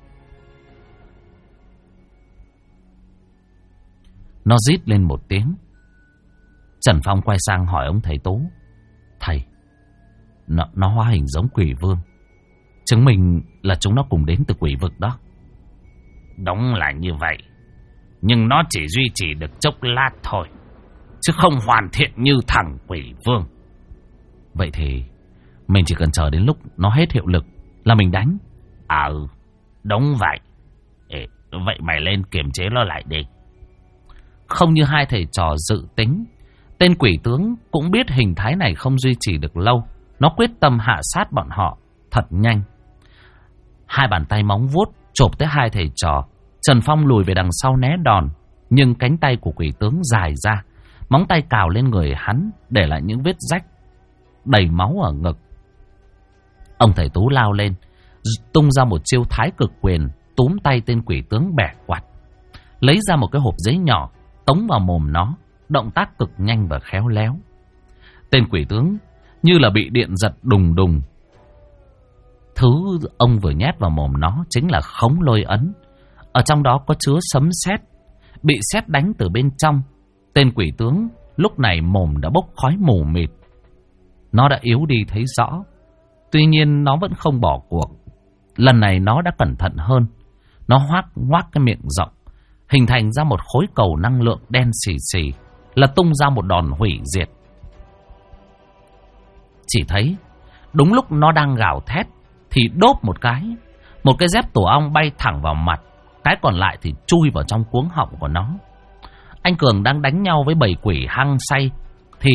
Nó rít lên một tiếng. Trần Phong quay sang hỏi ông thầy Tú. Thầy, nó hóa hình giống quỷ vương, chứng minh là chúng nó cùng đến từ quỷ vực đó. Đúng là như vậy, nhưng nó chỉ duy trì được chốc lát thôi, chứ không hoàn thiện như thằng quỷ vương. Vậy thì mình chỉ cần chờ đến lúc nó hết hiệu lực là mình đánh. Đúng vậy. vậy mày lên kiềm chế nó lại đi. Không như hai thầy trò dự tính, tên quỷ tướng cũng biết hình thái này không duy trì được lâu. Nó quyết tâm hạ sát bọn họ thật nhanh. Hai bàn tay móng vuốt chộp tới hai thầy trò. Trần Phong lùi về đằng sau né đòn, nhưng cánh tay của quỷ tướng dài ra, móng tay cào lên người hắn, để lại những vết rách đầy máu ở ngực. Ông thầy Tú lao lên, tung ra một chiêu thái cực quyền, túm tay tên quỷ tướng bẻ quạt, lấy ra một cái hộp giấy nhỏ, tống vào mồm nó, động tác cực nhanh và khéo léo. Tên quỷ tướng như là bị điện giật đùng đùng. Thứ ông vừa nhét vào mồm nó chính là khống lôi ấn. Ở trong đó có chứa sấm sét. Bị sét đánh từ bên trong, tên quỷ tướng lúc này mồm đã bốc khói mù mịt. Nó đã yếu đi thấy rõ. Tuy nhiên nó vẫn không bỏ cuộc. Lần này nó đã cẩn thận hơn. Nó ngoác cái miệng rộng, hình thành ra một khối cầu năng lượng đen xì xì, là tung ra một đòn hủy diệt. Chỉ thấy đúng lúc nó đang gào thét thì đốp một cái dép tổ ong bay thẳng vào mặt. Cái còn lại thì chui vào trong cuống họng của nó. Anh Cường đang đánh nhau với bầy quỷ hăng say thì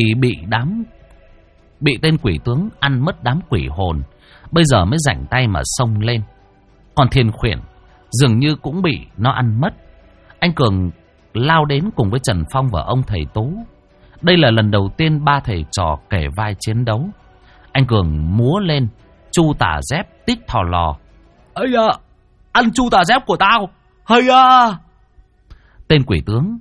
bị tên quỷ tướng ăn mất đám quỷ hồn. Bây giờ mới rảnh tay mà xông lên. Còn Thiên Khuyển dường như cũng bị nó ăn mất. Anh Cường lao đến cùng với Trần Phong và ông thầy Tú. Đây là lần đầu tiên ba thầy trò kể vai chiến đấu. Anh Cường múa lên chu tà dép tít thò lò. Ây da, ăn chu tà dép của tao. Hay da. Tên quỷ tướng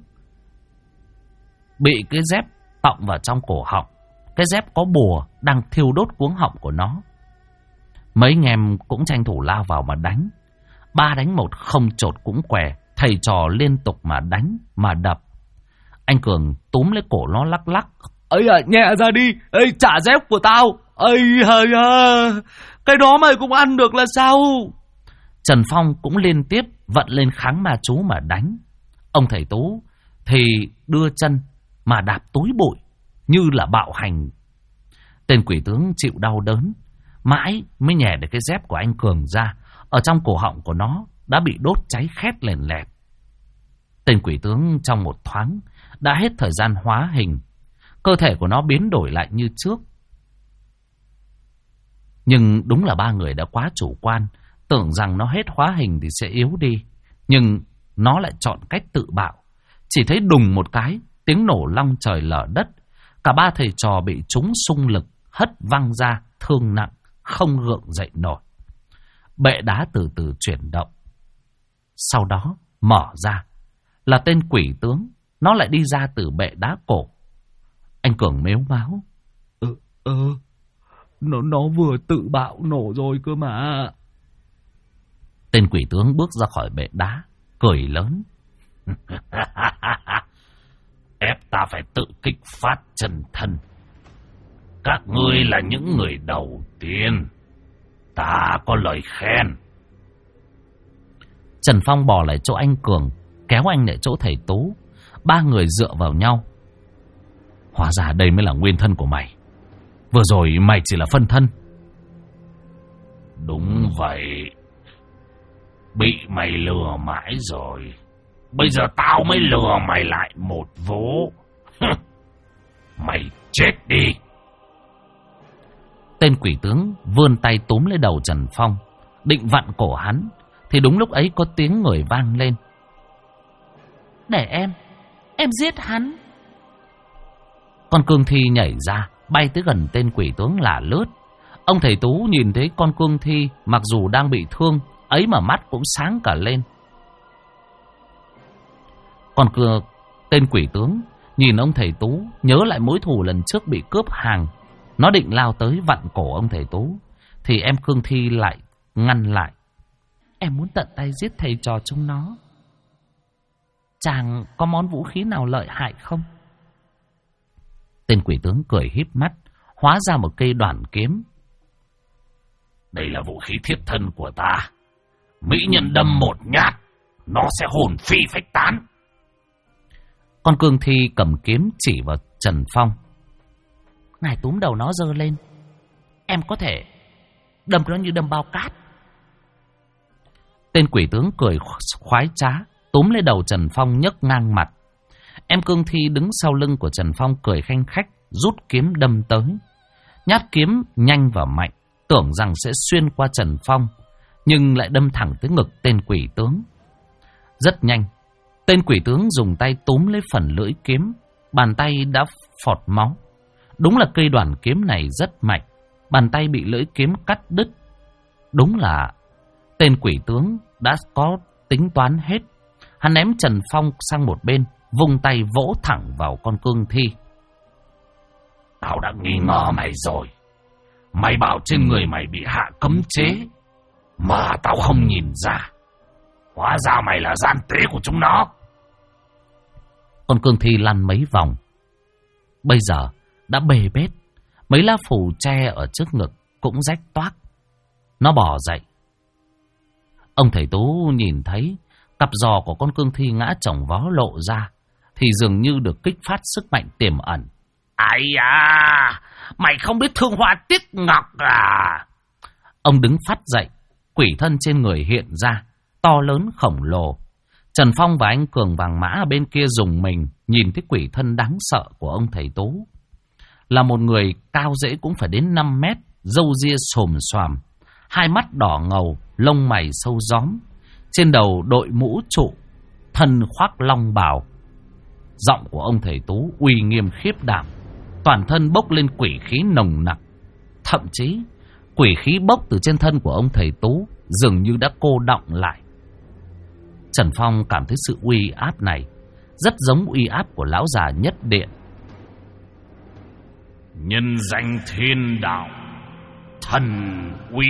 bị cái dép tọng vào trong cổ họng. Cái dép có bùa đang thiêu đốt cuống họng của nó. Mấy anh em cũng tranh thủ lao vào mà đánh. 3 đánh 1 không chột cũng què. Thầy trò liên tục mà đánh mà đập. Anh Cường túm lấy cổ nó lắc lắc. Ây à, nhẹ ra đi. Ây, trả dép của tao. Ây à, cái đó mày cũng ăn được là sao? Trần Phong cũng liên tiếp vận lên kháng ma chú mà đánh. Ông thầy Tú thì đưa chân mà đạp túi bụi như là bạo hành. Tên quỷ tướng chịu đau đớn, mãi mới nhè được cái dép của anh Cường ra. Ở trong cổ họng của nó đã bị đốt cháy khét lèn lẹt. Tên quỷ tướng trong một thoáng đã hết thời gian hóa hình. Cơ thể của nó biến đổi lại như trước. Nhưng đúng là 3 người đã quá chủ quan, tưởng rằng nó hết hóa hình thì sẽ yếu đi. Nhưng nó lại chọn cách tự bạo. Chỉ thấy đùng một cái, tiếng nổ long trời lở đất. Cả 3 thầy trò bị trúng xung lực, hất văng ra, thương nặng, không gượng dậy nổi. Bệ đá từ từ chuyển động. Sau đó mở ra là tên quỷ tướng. Nó lại đi ra từ bệ đá cổ. Anh Cường mếu máo. Nó vừa tự bạo nổ rồi cơ mà. Tên quỷ tướng bước ra khỏi bệ đá, cười lớn. Ép ta phải tự kích phát chân thân. Các ngươi là những người đầu tiên. Ta có lời khen. Trần Phong bỏ lại chỗ anh Cường, kéo anh lại chỗ thầy Tú. 3 người dựa vào nhau. Hóa ra đây mới là nguyên thân của mày. Vừa rồi mày chỉ là phân thân. Đúng vậy. Bị mày lừa mãi rồi. Bây giờ tao mới lừa mày lại một vố. Mày chết đi. Tên quỷ tướng vươn tay túm lấy đầu Trần Phong, định vặn cổ hắn. Thì đúng lúc ấy có tiếng người vang lên. Để em giết hắn. Con cương thi nhảy ra, bay tới gần tên quỷ tướng là lướt. Ông thầy Tú nhìn thấy con cương thi mặc dù đang bị thương, ấy mà mắt cũng sáng cả lên. Tên quỷ tướng nhìn ông thầy Tú, nhớ lại mối thù lần trước bị cướp hàng. Nó định lao tới vặn cổ ông thầy Tú, thì em cương thi lại ngăn lại. Em muốn tận tay giết thầy trò chúng nó. Chàng có món vũ khí nào lợi hại không? Tên quỷ tướng cười híp mắt, hóa ra một cây đoản kiếm. Đây là vũ khí thiết thân của ta. Mỹ nhân đâm một nhát, nó sẽ hồn phi phách tán. Con cương thi cầm kiếm chỉ vào Trần Phong. Ngài túm đầu nó giơ lên, em có thể đâm nó như đâm bao cát. Tên quỷ tướng cười khoái trá, túm lấy đầu Trần Phong nhấc ngang mặt. Em Cương Thi đứng sau lưng của Trần Phong cười khanh khách, rút kiếm đâm tới. Nhát kiếm nhanh và mạnh, tưởng rằng sẽ xuyên qua Trần Phong, nhưng lại đâm thẳng tới ngực tên quỷ tướng. Rất nhanh, tên quỷ tướng dùng tay túm lấy phần lưỡi kiếm, bàn tay đã phọt máu. Đúng là cây đoàn kiếm này rất mạnh, bàn tay bị lưỡi kiếm cắt đứt. Đúng là tên quỷ tướng đã có tính toán hết. Hắn ném Trần Phong sang một bên, vung tay vỗ thẳng vào con Cương Thi. Tao đã nghi ngờ mày rồi. Mày bảo trên người mày bị hạ cấm chế, mà tao không nhìn ra. Hóa ra mày là gian tế của chúng nó. Con Cương Thi lăn mấy vòng, bây giờ đã bê bết. Mấy lá phù tre ở trước ngực cũng rách toác. Nó bò dậy. Ông thầy Tú nhìn thấy cặp giò của con Cương Thi ngã chồng vó lộ ra, thì dường như được kích phát sức mạnh tiềm ẩn. Ai à, mày không biết thương hoa tiếc ngọc à? Ông đứng phắt dậy, quỷ thân trên người hiện ra, to lớn khổng lồ. Trần Phong và anh Cường Vàng Mã ở bên kia rùng mình, nhìn thấy quỷ thân đáng sợ của ông thầy Tú. Là một người cao dễ cũng phải đến 5 mét, râu ria xồm xoàm, hai mắt đỏ ngầu, lông mày sâu gióm, trên đầu đội mũ trụ, thân khoác long bào. Giọng của ông thầy Tú uy nghiêm khiếp đảm, toàn thân bốc lên quỷ khí nồng nặc. Thậm chí quỷ khí bốc từ trên thân của ông thầy Tú dường như đã cô đọng lại. Trần Phong cảm thấy sự uy áp này rất giống uy áp của lão già Nhất Điện. Nhân danh thiên đạo, thần uy,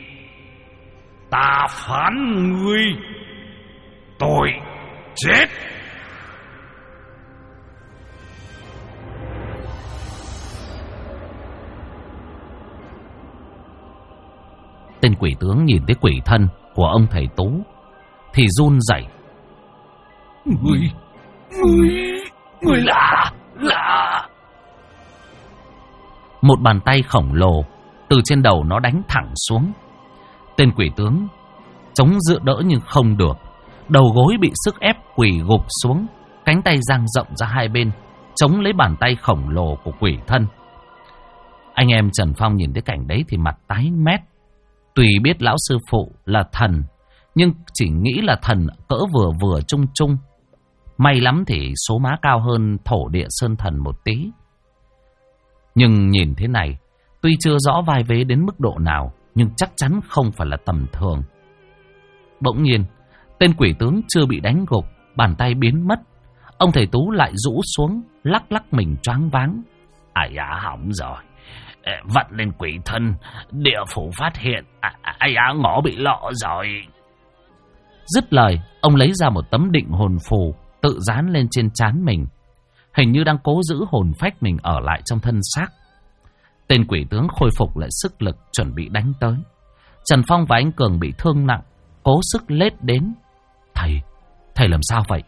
ta phán ngươi tội chết. Tên quỷ tướng nhìn thấy quỷ thân của ông thầy Tú thì run rẩy. Ngươi là... Một bàn tay khổng lồ từ trên đầu nó đánh thẳng xuống. Tên quỷ tướng chống dựa đỡ nhưng không được, đầu gối bị sức ép quỳ gục xuống, cánh tay dang rộng ra hai bên chống lấy bàn tay khổng lồ của quỷ thân. Anh em Trần Phong nhìn thấy cảnh đấy thì mặt tái mét. Tuy biết lão sư phụ là thần, nhưng chỉ nghĩ là thần cỡ vừa vừa trung trung. May lắm thì số má cao hơn thổ địa sơn thần một tí. Nhưng nhìn thế này, tuy chưa rõ vai vế đến mức độ nào, nhưng chắc chắn không phải là tầm thường. Bỗng nhiên, tên quỷ tướng chưa bị đánh gục, bàn tay biến mất. Ông thầy Tú lại rũ xuống, lắc lắc mình choáng váng. Ai á, hỏng rồi. Vận lên quỷ thân, địa phủ phát hiện. Ai á, ngõ bị lộ rồi. Dứt lời, ông lấy ra một tấm định hồn phù, tự dán lên trên trán mình. Hình như đang cố giữ hồn phách mình ở lại trong thân xác. Tên quỷ tướng khôi phục lại sức lực, chuẩn bị đánh tới. Trần Phong và anh Cường bị thương nặng, cố sức lết đến. Thầy làm sao vậy?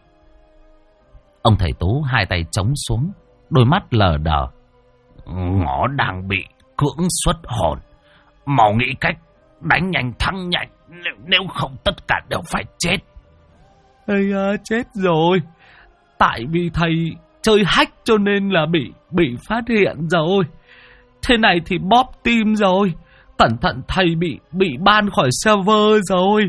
Ông thầy Tú hai tay chống xuống, đôi mắt lờ đờ. Ngõ đang bị cưỡng xuất hồn, mau nghĩ cách đánh nhanh thắng nhanh, nếu không tất cả đều phải chết. Ây à, chết rồi. Tại vì thầy chơi hack cho nên là bị phát hiện rồi. Thế này thì bóp tim rồi. Cẩn thận thầy bị ban khỏi server rồi.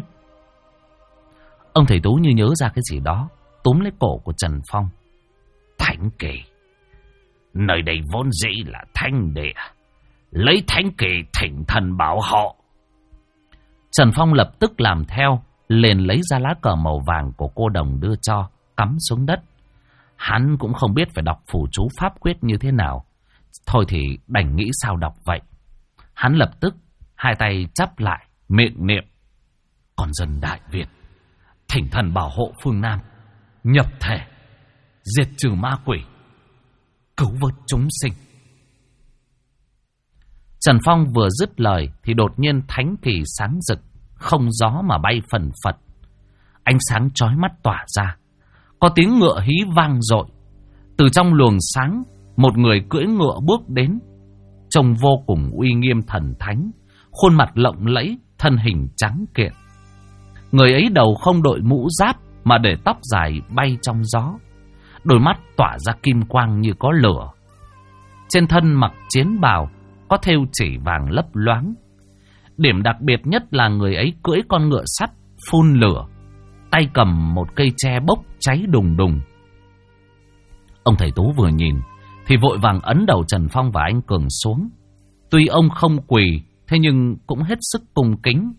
Ông thầy Tú như nhớ ra cái gì đó, túm lấy cổ của Trần Phong. Thánh kỳ, nơi đây vốn dĩ là thánh địa, lấy thánh kỳ thỉnh thần bảo hộ. Trần Phong lập tức làm theo, liền lấy ra lá cờ màu vàng của cô đồng đưa cho, cắm xuống đất. Hắn cũng không biết phải đọc phù chú pháp quyết như thế nào, thôi thì đành nghĩ sao đọc vậy. Hắn lập tức hai tay chắp lại, miệng niệm: con dân Đại Việt, thỉnh thần bảo hộ phương Nam, nhập thể, diệt trừ ma quỷ, cứu vớt chúng sinh. Trần Phong vừa dứt lời thì đột nhiên thánh kỳ sáng rực, không gió mà bay phần phật. Ánh sáng chói mắt tỏa ra, có tiếng ngựa hí vang dội. Từ trong luồng sáng, một người cưỡi ngựa bước đến, trông vô cùng uy nghiêm thần thánh, khuôn mặt lộng lẫy, thân hình trắng kiện. Người ấy đầu không đội mũ giáp mà để tóc dài bay trong gió. Đôi mắt tỏa ra kim quang như có lửa. Trên thân mặc chiến bào có thêu chỉ vàng lấp loáng. Điểm đặc biệt nhất là người ấy cưỡi con ngựa sắt phun lửa, tay cầm một cây tre bốc cháy đùng đùng. Ông thầy Tú vừa nhìn thì vội vàng ấn đầu Trần Phong và anh Cường xuống. Tuy ông không quỳ, thế nhưng cũng hết sức cung kính.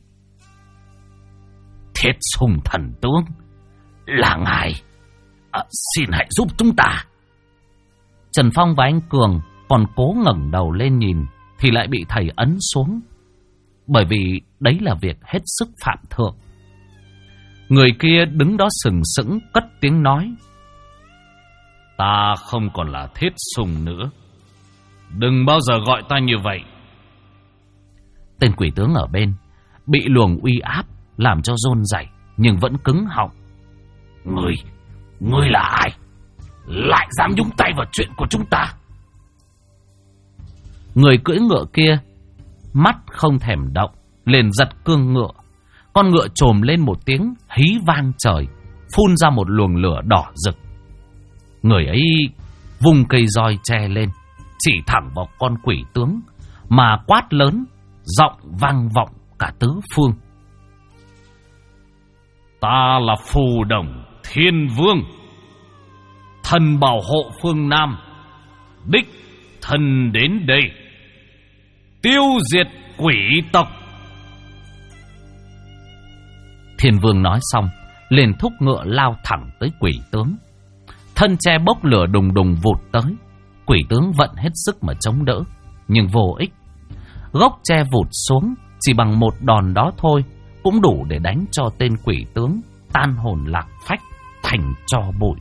Thiết Sùng thần tướng, là ngài, xin hãy giúp chúng ta. Trần Phong và anh Cường còn cố ngẩng đầu lên nhìn thì lại bị thầy ấn xuống, bởi vì đấy là việc hết sức phạm thượng. Người kia đứng đó sừng sững cất tiếng nói: Ta không còn là Thiết Sùng nữa, đừng bao giờ gọi ta như vậy. Tên quỷ tướng ở bên bị luồng uy áp làm cho run rẩy nhưng vẫn cứng họng. Ngươi là ai? Lại dám nhúng tay vào chuyện của chúng ta? Người cưỡi ngựa kia mắt không thèm động, liền giật cương ngựa. Con ngựa trồm lên một tiếng hí vang trời, phun ra một luồng lửa đỏ rực. Người ấy vung cây roi tre lên, chỉ thẳng vào con quỷ tướng mà quát lớn, giọng vang vọng cả tứ phương. Ta là Phù Đồng Thiên Vương, thần bảo hộ phương Nam, đích thân đến đây tiêu diệt quỷ tộc. Thiên Vương nói xong liền thúc ngựa lao thẳng tới quỷ tướng. Thân tre bốc lửa đùng đùng vụt tới. Quỷ tướng vận hết sức mà chống đỡ, nhưng vô ích. Gốc tre vụt xuống, chỉ bằng một đòn đó thôi cũng đủ để đánh cho tên quỷ tướng tan hồn lạc phách thành tro bụi.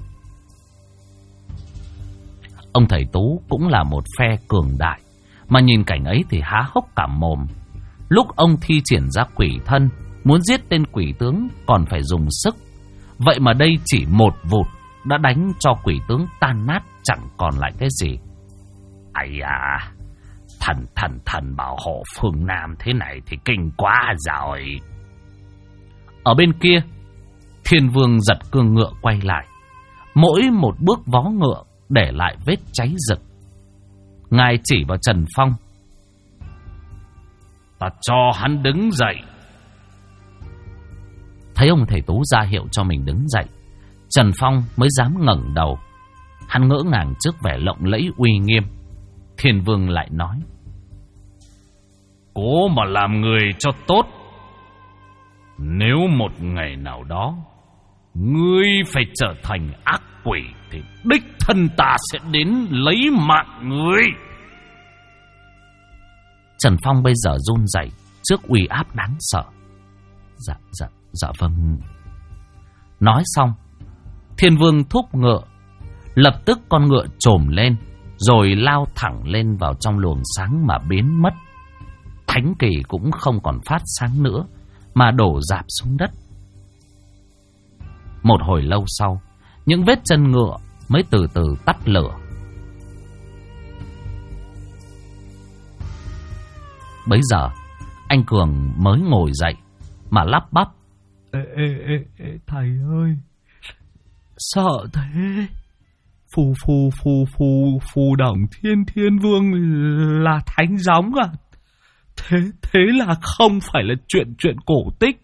Ông thầy Tú cũng là một phe cường đại, mà nhìn cảnh ấy thì há hốc cả mồm. Lúc ông thi triển ra quỷ thân, muốn giết tên quỷ tướng còn phải dùng sức. Vậy mà đây chỉ một vụt đã đánh cho quỷ tướng tan nát chẳng còn lại cái gì. Ây à, thần bảo hộ phương Nam thế này thì kinh quá rồi. Ở bên kia, Thiên Vương giật cương ngựa quay lại. Mỗi một bước vó ngựa để lại vết cháy rực. Ngài chỉ vào Trần Phong: Ta cho hắn đứng dậy. Thấy ông thầy Tú ra hiệu cho mình đứng dậy, Trần Phong mới dám ngẩng đầu. Hắn ngỡ ngàng trước vẻ lộng lẫy uy nghiêm. Thiên Vương lại nói: Cố mà làm người cho tốt. Nếu một ngày nào đó ngươi phải trở thành ác quỷ thì đích thân ta sẽ đến lấy mạng ngươi. Trần Phong bây giờ run rẩy trước uy áp đáng sợ. Dạ vâng. Nói xong, Thiên Vương thúc ngựa. Lập tức con ngựa trồm lên, rồi lao thẳng lên vào trong luồng sáng mà biến mất. Thánh kỳ cũng không còn phát sáng nữa, mà đổ rạp xuống đất. Một hồi lâu sau, những vết chân ngựa mới từ từ tắt lửa. Bấy giờ, anh Cường mới ngồi dậy mà lắp bắp: Thầy ơi, sợ thế. Phù Đồng Thiên Vương là thánh gióng à? Thế là không phải là chuyện cổ tích.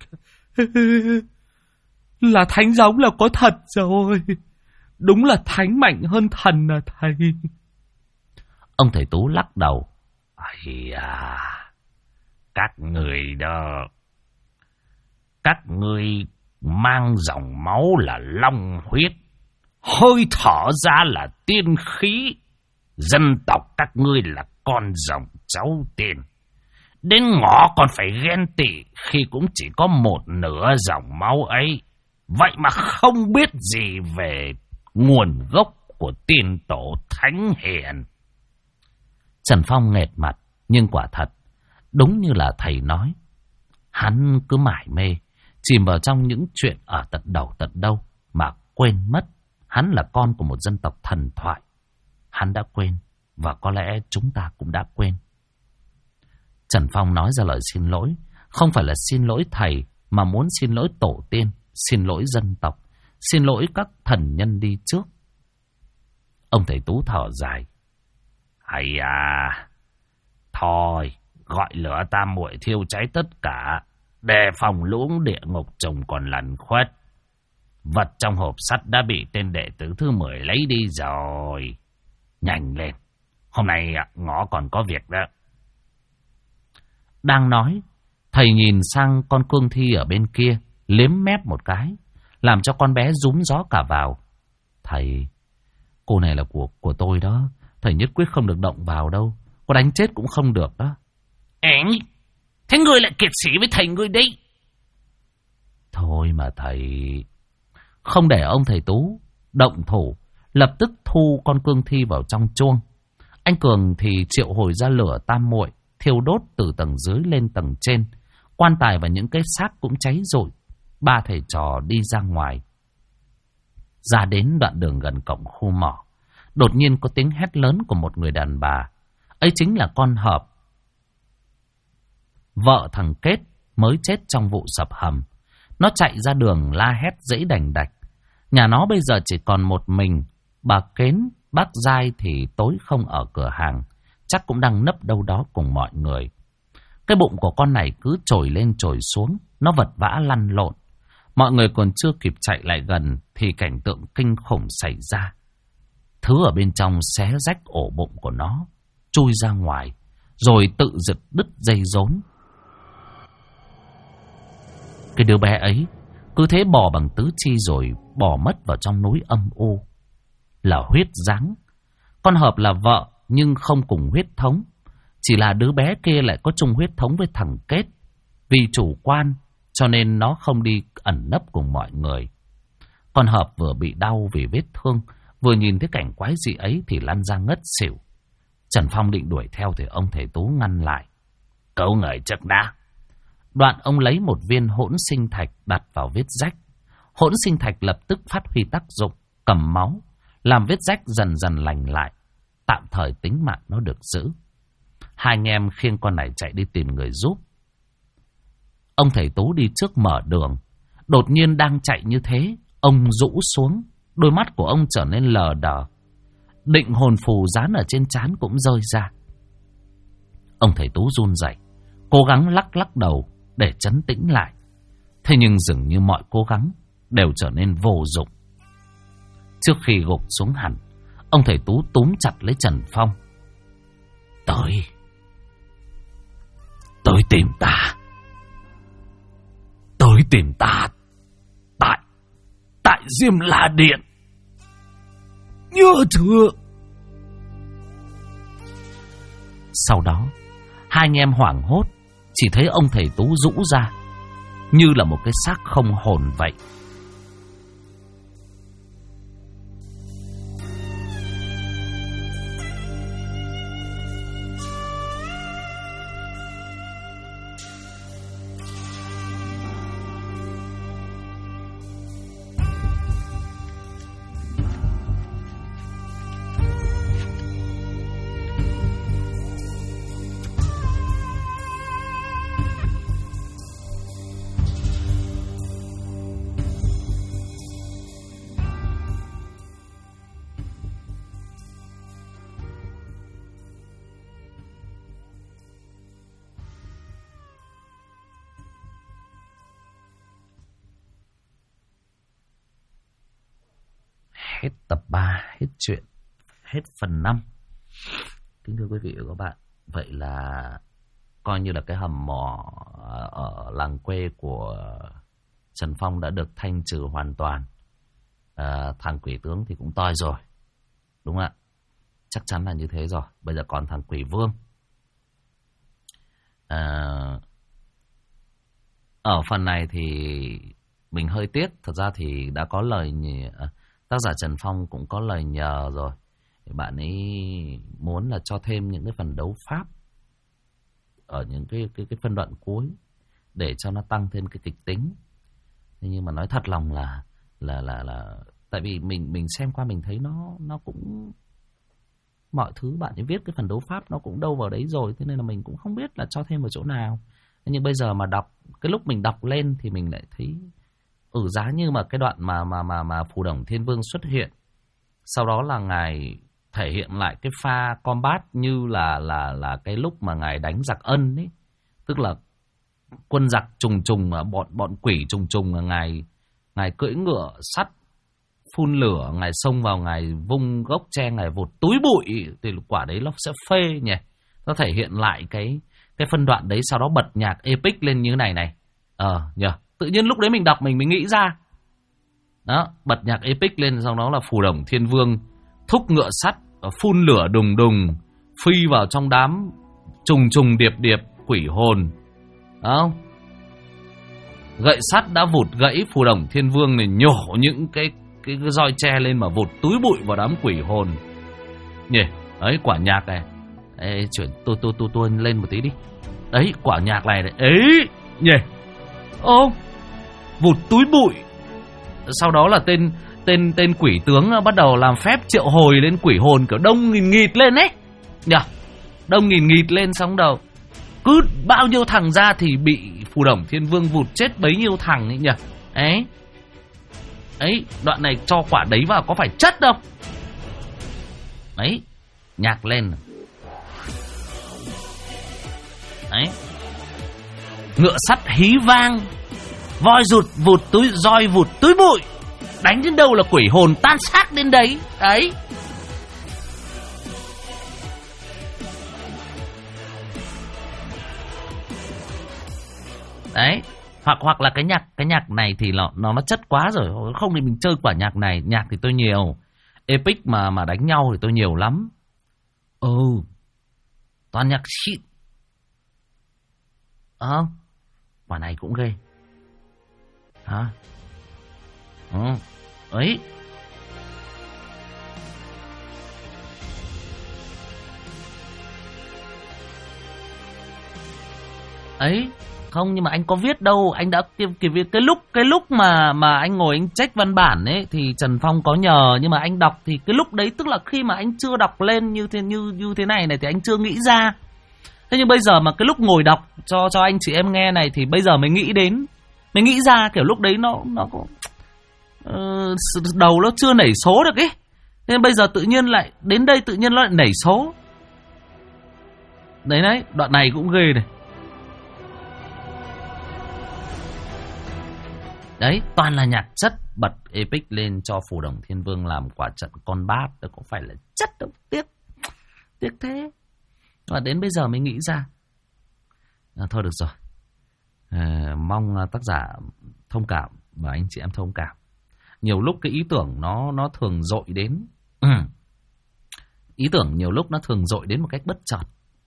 Là thánh gióng là có thật rồi. Đúng là thánh mạnh hơn thần à thầy. Ông thầy Tú lắc đầu: Ây à, các người đó, các ngươi mang dòng máu là long huyết, hơi thở ra là tiên khí. Dân tộc các ngươi là con rồng cháu tiên, đến ngõ còn phải ghen tị khi cũng chỉ có một nửa dòng máu ấy. Vậy mà không biết gì về nguồn gốc của tiên tổ thánh hiền. Trần Phong nghệt mặt, nhưng quả thật, đúng như là thầy nói. Hắn cứ mải mê, chìm vào trong những chuyện ở tận đầu tận đâu, mà quên mất hắn là con của một dân tộc thần thoại. Hắn đã quên, và có lẽ chúng ta cũng đã quên. Trần Phong nói ra lời xin lỗi, không phải là xin lỗi thầy, mà muốn xin lỗi tổ tiên, xin lỗi dân tộc, xin lỗi các thần nhân đi trước. Ông thầy Tú thở dài. Hay à, thôi, gọi lửa tam muội thiêu cháy tất cả, đề phòng lũ địa ngục trùng còn lẩn khuất. Vật trong hộp sắt đã bị tên đệ tử thứ 10 lấy đi rồi. Nhanh lên, hôm nay ngõ còn có việc đó. Đang nói, thầy nhìn sang con cương thi ở bên kia, liếm mép một cái, làm cho con bé rúm gió cả vào. Thầy, cô này là của tôi đó, thầy nhất quyết không được động vào đâu, có đánh chết cũng không được đó. Ấy, thế ngươi lại kiệt sĩ với thầy ngươi đi. Thôi mà thầy... Không để ông thầy Tú động thủ, lập tức thu con cương thi vào trong chuông. Anh Cường thì triệu hồi ra lửa tam muội, thiêu đốt từ tầng dưới lên tầng trên. Quan tài và những cái xác cũng cháy rụi. Ba thầy trò đi ra ngoài. Ra đến đoạn đường gần cổng khu mỏ, đột nhiên có tiếng hét lớn của một người đàn bà. Ấy chính là con Hợp, vợ thằng Kết mới chết trong vụ sập hầm. Nó chạy ra đường la hét dãy đành đạch. Nhà nó bây giờ chỉ còn một mình. Bà Kến, bác Giai thì tối không ở cửa hàng, chắc cũng đang nấp đâu đó cùng mọi người. Cái bụng của con này cứ trồi lên trồi xuống, nó vật vã lăn lộn. Mọi người còn chưa kịp chạy lại gần thì cảnh tượng kinh khủng xảy ra. Thứ ở bên trong xé rách ổ bụng của nó, chui ra ngoài, rồi tự giật đứt dây rốn. Cái đứa bé ấy cứ thế bò bằng tứ chi rồi bò mất vào trong núi âm u. Là huyết dáng. Con Hợp là vợ nhưng không cùng huyết thống. Chỉ là đứa bé kia lại có chung huyết thống với thằng Kết. Vì chủ quan cho nên nó không đi ẩn nấp cùng mọi người. Con Hợp vừa bị đau vì vết thương, vừa nhìn thấy cảnh quái dị ấy thì lăn ra ngất xỉu. Trần Phong định đuổi theo thì ông thầy Tú ngăn lại. Cậu ngợi chắc đã. Đoạn ông lấy một viên hỗn sinh thạch đặt vào vết rách. Hỗn sinh thạch lập tức phát huy tác dụng, cầm máu, làm vết rách dần dần lành lại. Tạm thời tính mạng nó được giữ. Hai anh em khiêng con này chạy đi tìm người giúp. Ông thầy Tú đi trước mở đường. Đột nhiên đang chạy như thế, ông rũ xuống, đôi mắt của ông trở nên lờ đờ. Định hồn phù dán ở trên trán cũng rơi ra. Ông thầy Tú run rẩy, cố gắng lắc đầu để trấn tĩnh lại. Thế nhưng dường như mọi cố gắng đều trở nên vô dụng. Trước khi gục xuống hẳn, ông thầy Tú túm chặt lấy Trần Phong. Tới tìm ta. Tới tìm ta. Tại Diêm La Điện. Nhớ chưa? Sau đó, hai anh em hoảng hốt, chỉ thấy ông thầy Tú rũ ra như là một cái xác không hồn vậy. Hết tập 3, hết chuyện, hết phần 5. Kính thưa quý vị và các bạn, vậy là coi như là cái hầm mỏ ở làng quê của Trần Phong đã được thanh trừ hoàn toàn. Thằng quỷ tướng thì cũng toi rồi, đúng không ạ? Chắc chắn là như thế rồi. Bây giờ còn thằng quỷ vương. Ở phần này thì mình hơi tiếc. Thật ra thì đã có lời tác giả Trần Phong cũng có lời nhờ rồi. Bạn ấy muốn là cho thêm những cái phần đấu pháp ở những cái phân đoạn cuối để cho nó tăng thêm cái kịch tính. Nhưng mà nói thật lòng là tại vì mình xem qua mình thấy nó cũng mọi thứ bạn ấy viết cái phần đấu pháp nó cũng đâu vào đấy rồi, thế nên là mình cũng không biết là cho thêm vào chỗ nào. Nhưng bây giờ mà đọc, cái lúc mình đọc lên thì mình lại thấy giá như mà cái đoạn mà Phù Đổng Thiên Vương xuất hiện, sau đó là ngài thể hiện lại cái pha combat như là cái lúc mà ngài đánh giặc Ân ấy, tức là quân giặc trùng trùng, bọn quỷ trùng trùng, ngài cưỡi ngựa sắt phun lửa, ngài xông vào, ngài vung gốc tre, ngài vụt túi bụi, thì quả đấy nó sẽ phê nhỉ. Nó thể hiện lại cái phân đoạn đấy, sau đó bật nhạc epic lên như thế này nhỉ. Tự nhiên lúc đấy mình đọc mình nghĩ ra. Đó, bật nhạc epic lên, sau đó là Phù Đổng Thiên Vương thúc ngựa sắt, phun lửa đùng đùng, phi vào trong đám trùng trùng điệp điệp quỷ hồn. Đó. Gậy sắt đã vụt gãy, Phù Đổng Thiên Vương này nhổ những cái roi tre lên mà vụt túi bụi vào đám quỷ hồn. Nhỉ, ấy quả nhạc này. Ê, chuyển tôi lên một tí đi. Đấy, quả nhạc này đấy. Ấy, nhỉ. Vụt túi bụi. Sau đó là tên quỷ tướng bắt đầu làm phép triệu hồi lên quỷ hồn, kiểu đông nghìn nghịt lên ấy. Nhỉ? Đông nghìn nghịt lên, xong đầu cứ bao nhiêu thằng ra thì bị Phù Đổng Thiên Vương vụt chết bấy nhiêu thằng ấy nhỉ. Ấy, đoạn này cho quả đấy vào có phải chất đâu. Đấy, nhạc lên. Đấy. Ngựa sắt hí vang, voi vụt túi bụi, đánh đến đâu là quỷ hồn tan xác đến đấy. Đấy. Đấy, hoặc là cái nhạc này thì nó chất quá rồi, không thì mình chơi quả nhạc này. Nhạc thì tôi nhiều, epic mà đánh nhau thì tôi nhiều lắm. Toàn nhạc shit. Quả này cũng ghê. Hả? Ấy. Ấy, không, nhưng mà anh có viết đâu, anh đã cái lúc mà anh ngồi anh check văn bản ấy thì Trần Phong có nhờ, nhưng mà anh đọc thì cái lúc đấy tức là khi mà anh chưa đọc lên như thế này thì anh chưa nghĩ ra. Thế nhưng bây giờ mà cái lúc ngồi đọc cho anh chị em nghe này thì bây giờ mới nghĩ ra, kiểu lúc đấy nó có đầu nó chưa nảy số được ấy. Nên bây giờ tự nhiên lại đến đây tự nhiên nó lại nảy số. Đấy, đoạn này cũng ghê này. Đấy, toàn là nhạc chất, bật epic lên cho Phù Đổng Thiên Vương làm quả trận con bát, đó có phải là chất đâu, tiếc thế. Và đến bây giờ mới nghĩ ra. Thôi được rồi. Mong tác giả thông cảm và anh chị em thông cảm. Nhiều lúc cái ý tưởng nó thường dội đến. Ý tưởng nhiều lúc nó thường dội đến một cách bất chợt.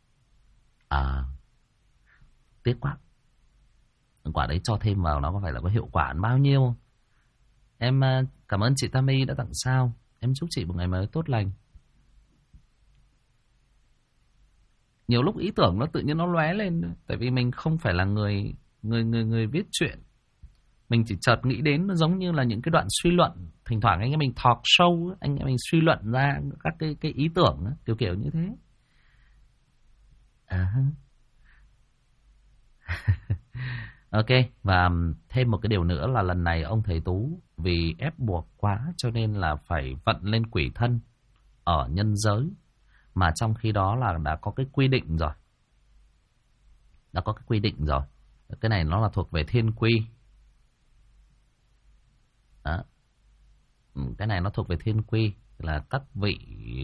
Tiếc quá. Quả đấy cho thêm vào nó có phải là có hiệu quả bao nhiêu. Em cảm ơn chị Tammy đã tặng sao. Em chúc chị một ngày mới tốt lành. Nhiều lúc ý tưởng nó tự nhiên nó lóe lên. Tại vì mình không phải là người viết chuyện. Mình chỉ chợt nghĩ đến, nó giống như là những cái đoạn suy luận. Thỉnh thoảng anh em mình talk show, anh em mình suy luận ra các cái ý tưởng kiểu như thế. Ok, và thêm một cái điều nữa là lần này ông thầy Tú vì ép buộc quá cho nên là phải vận lên quỷ thân ở nhân giới. Mà trong khi đó là đã có cái quy định rồi. Cái này nó là thuộc về thiên quy. Đó. Cái này nó thuộc về thiên quy, là các vị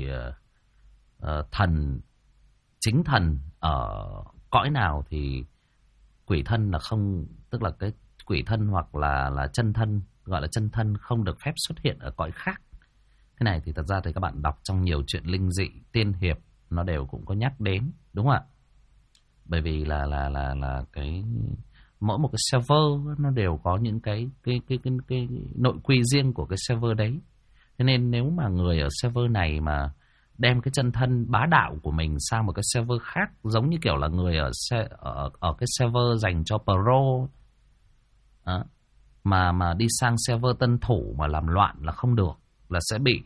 thần, chính thần ở cõi nào thì quỷ thân là không, tức là cái quỷ thân hoặc là chân thân, gọi là chân thân không được phép xuất hiện ở cõi khác. Cái này thì thật ra thì các bạn đọc trong nhiều chuyện linh dị, tiên hiệp nó đều cũng có nhắc đến, đúng không ạ? Bởi vì là cái mỗi một cái server nó đều có những cái nội quy riêng của cái server đấy. Thế nên nếu mà người ở server này mà đem cái chân thân bá đạo của mình sang một cái server khác, giống như kiểu là người ở cái server dành cho pro đó, mà đi sang server tân thủ mà làm loạn là không được, là sẽ bị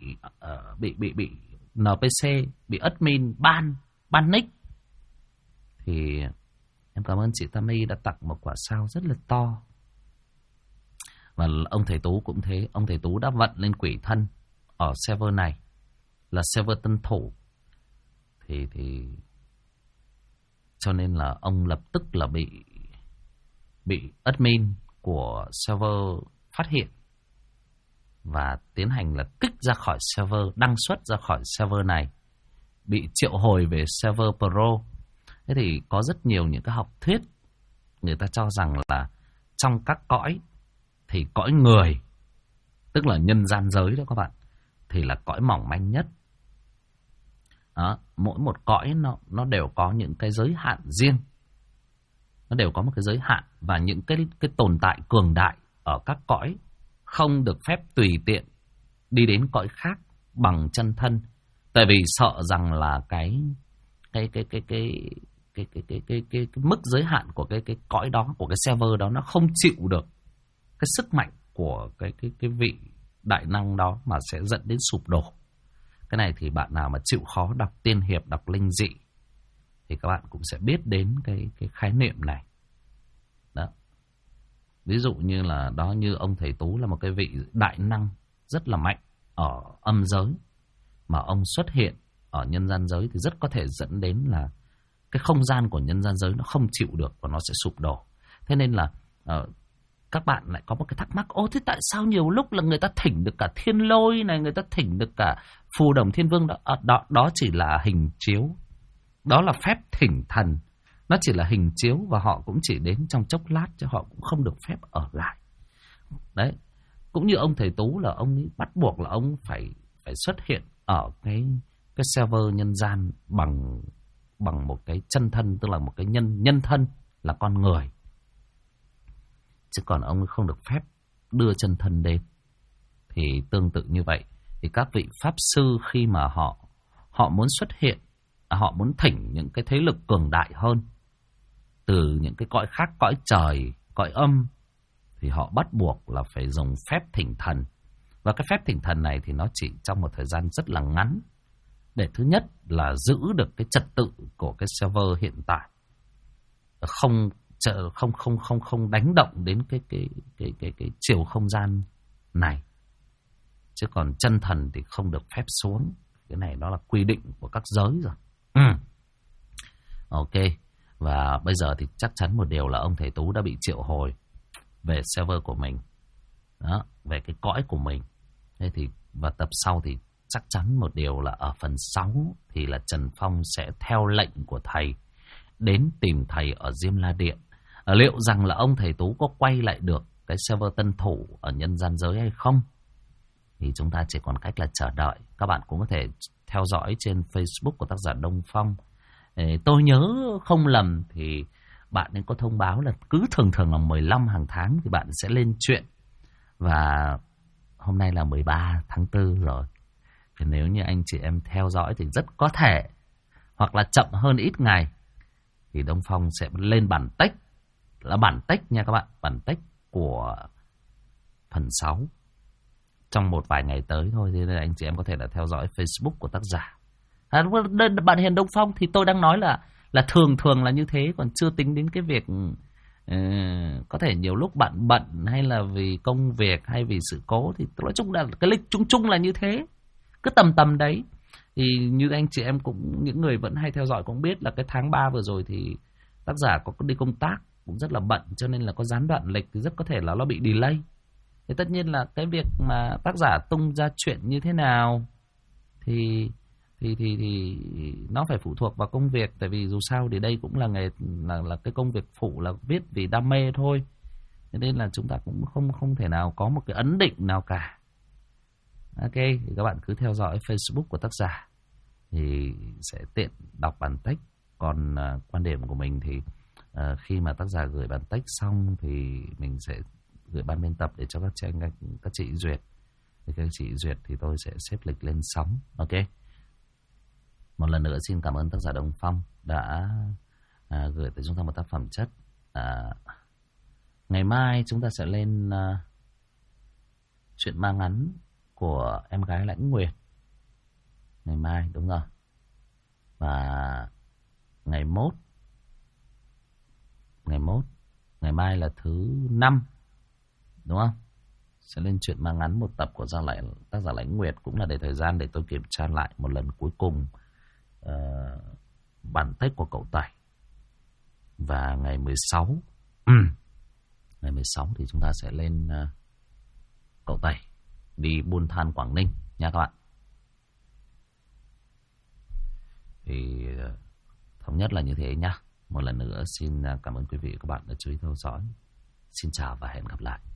NPC, bị admin ban nick. Thì Em cảm ơn chị Tammy đã tặng một quả sao rất là to. Và ông thầy Tú cũng thế. Ông thầy Tú đã vận lên quỷ thân ở server này, là server tân thủ. Thì cho nên là ông lập tức là bị admin của server phát hiện và tiến hành là kích ra khỏi server, đăng xuất ra khỏi server này, bị triệu hồi về server pro. Thế thì có rất nhiều những cái học thuyết người ta cho rằng là trong các cõi thì cõi người, tức là nhân gian giới đó các bạn, thì là cõi mỏng manh nhất. Đó, mỗi một cõi nó đều có những cái giới hạn riêng. Nó đều có một cái giới hạn, và những cái tồn tại cường đại ở các cõi không được phép tùy tiện đi đến cõi khác bằng chân thân, tại vì sợ rằng là cái mức giới hạn của cái cõi đó, của cái server đó, nó không chịu được cái sức mạnh của cái vị đại năng đó mà sẽ dẫn đến sụp đổ. Cái này thì bạn nào mà chịu khó đọc tiên hiệp, đọc linh dị thì các bạn cũng sẽ biết đến cái khái niệm này. Đó. Ví dụ như là đó, như ông thầy Tú là một cái vị đại năng rất là mạnh ở âm giới, mà ông xuất hiện ở nhân gian giới thì rất có thể dẫn đến là cái không gian của nhân gian giới nó không chịu được và nó sẽ sụp đổ. Thế nên là các bạn lại có một cái thắc mắc: ô, thế tại sao nhiều lúc là người ta thỉnh được cả thiên lôi này, người ta thỉnh được cả phù đồng thiên vương đó? Đó chỉ là hình chiếu, đó là phép thỉnh thần, nó chỉ là hình chiếu, và họ cũng chỉ đến trong chốc lát chứ họ cũng không được phép ở lại. Đấy, cũng như ông thầy Tú là ông ấy bắt buộc là ông phải xuất hiện ở cái server nhân gian bằng một cái chân thân, tức là một cái nhân thân là con người, chứ còn ông không được phép đưa chân thân đến. Thì tương tự như vậy, thì các vị pháp sư khi mà họ muốn xuất hiện, họ muốn thỉnh những cái thế lực cường đại hơn từ những cái cõi khác, cõi trời, cõi âm, thì họ bắt buộc là phải dùng phép thỉnh thần. Và cái phép thỉnh thần này thì nó chỉ trong một thời gian rất là ngắn, để thứ nhất là giữ được cái trật tự của cái server hiện tại, không đánh động đến cái chiều không gian này. Chứ còn chân thần thì không được phép xuống. Cái này nó là quy định của các giới rồi. Ok. Và bây giờ thì chắc chắn một điều là ông thầy Tú đã bị triệu hồi về server của mình. Đó, về cái cõi của mình. Thế thì và tập sau thì chắc chắn một điều là ở phần 6 thì là Trần Phong sẽ theo lệnh của thầy đến tìm thầy ở Diêm La Điện. Liệu rằng là ông thầy Tú có quay lại được cái server tân thủ ở nhân gian giới hay không? Thì chúng ta chỉ còn cách là chờ đợi. Các bạn cũng có thể theo dõi trên Facebook của tác giả Đông Phong. Tôi nhớ không lầm thì bạn nên có thông báo là cứ thường là 15 hàng tháng thì bạn sẽ lên chuyện. Và hôm nay là 13 tháng 4 rồi. Thì nếu như anh chị em theo dõi thì rất có thể, hoặc là chậm hơn ít ngày, thì Đông Phong sẽ lên bản text, là bản text nha các bạn, bản text của phần 6 trong một vài ngày tới thôi. Thế nên anh chị em có thể là theo dõi Facebook của tác giả. Bạn Hiền Đông Phong thì tôi đang nói là thường là như thế, còn chưa tính đến cái việc có thể nhiều lúc bạn bận hay là vì công việc hay vì sự cố, thì nói chung là cái lịch chung là như thế, cứ tầm đấy. Thì như anh chị em cũng, những người vẫn hay theo dõi cũng biết là cái tháng 3 vừa rồi thì tác giả có đi công tác, cũng rất là bận, cho nên là có gián đoạn lịch thì rất có thể là nó bị delay. Thì tất nhiên là cái việc mà tác giả tung ra chuyện như thế nào thì nó phải phụ thuộc vào công việc, tại vì dù sao thì đây cũng là nghề, là cái công việc phụ, là viết vì đam mê thôi. Thế nên là chúng ta cũng không thể nào có một cái ấn định nào cả. Ok, thì các bạn cứ theo dõi Facebook của tác giả thì sẽ tiện đọc bản text. Còn quan điểm của mình thì khi mà tác giả gửi bản text xong thì mình sẽ gửi ban biên tập để cho các chị duyệt. Thì các chị duyệt thì tôi sẽ xếp lịch lên sóng. Ok. Một lần nữa xin cảm ơn tác giả Đông Phong đã gửi tới chúng ta một tác phẩm chất. Ngày mai chúng ta sẽ lên chuyện ma ngắn của em gái Lãnh Nguyệt. Ngày mai, đúng rồi. Và ngày mốt ngày mốt. Ngày mai là thứ 5. Đúng không? Sẽ lên chuyện ma ngắn một tập của tác giả Lãnh Nguyệt. Cũng là để thời gian để tôi kiểm tra lại một lần cuối cùng bản text của cậu Tẩy. Và ngày 16 ngày 16 thì chúng ta sẽ lên cậu Tẩy đi Buôn Than Quảng Ninh nha các bạn. Thì thống nhất là như thế nhá. Một lần nữa xin cảm ơn quý vị và các bạn đã chú ý theo dõi. Xin chào và hẹn gặp lại.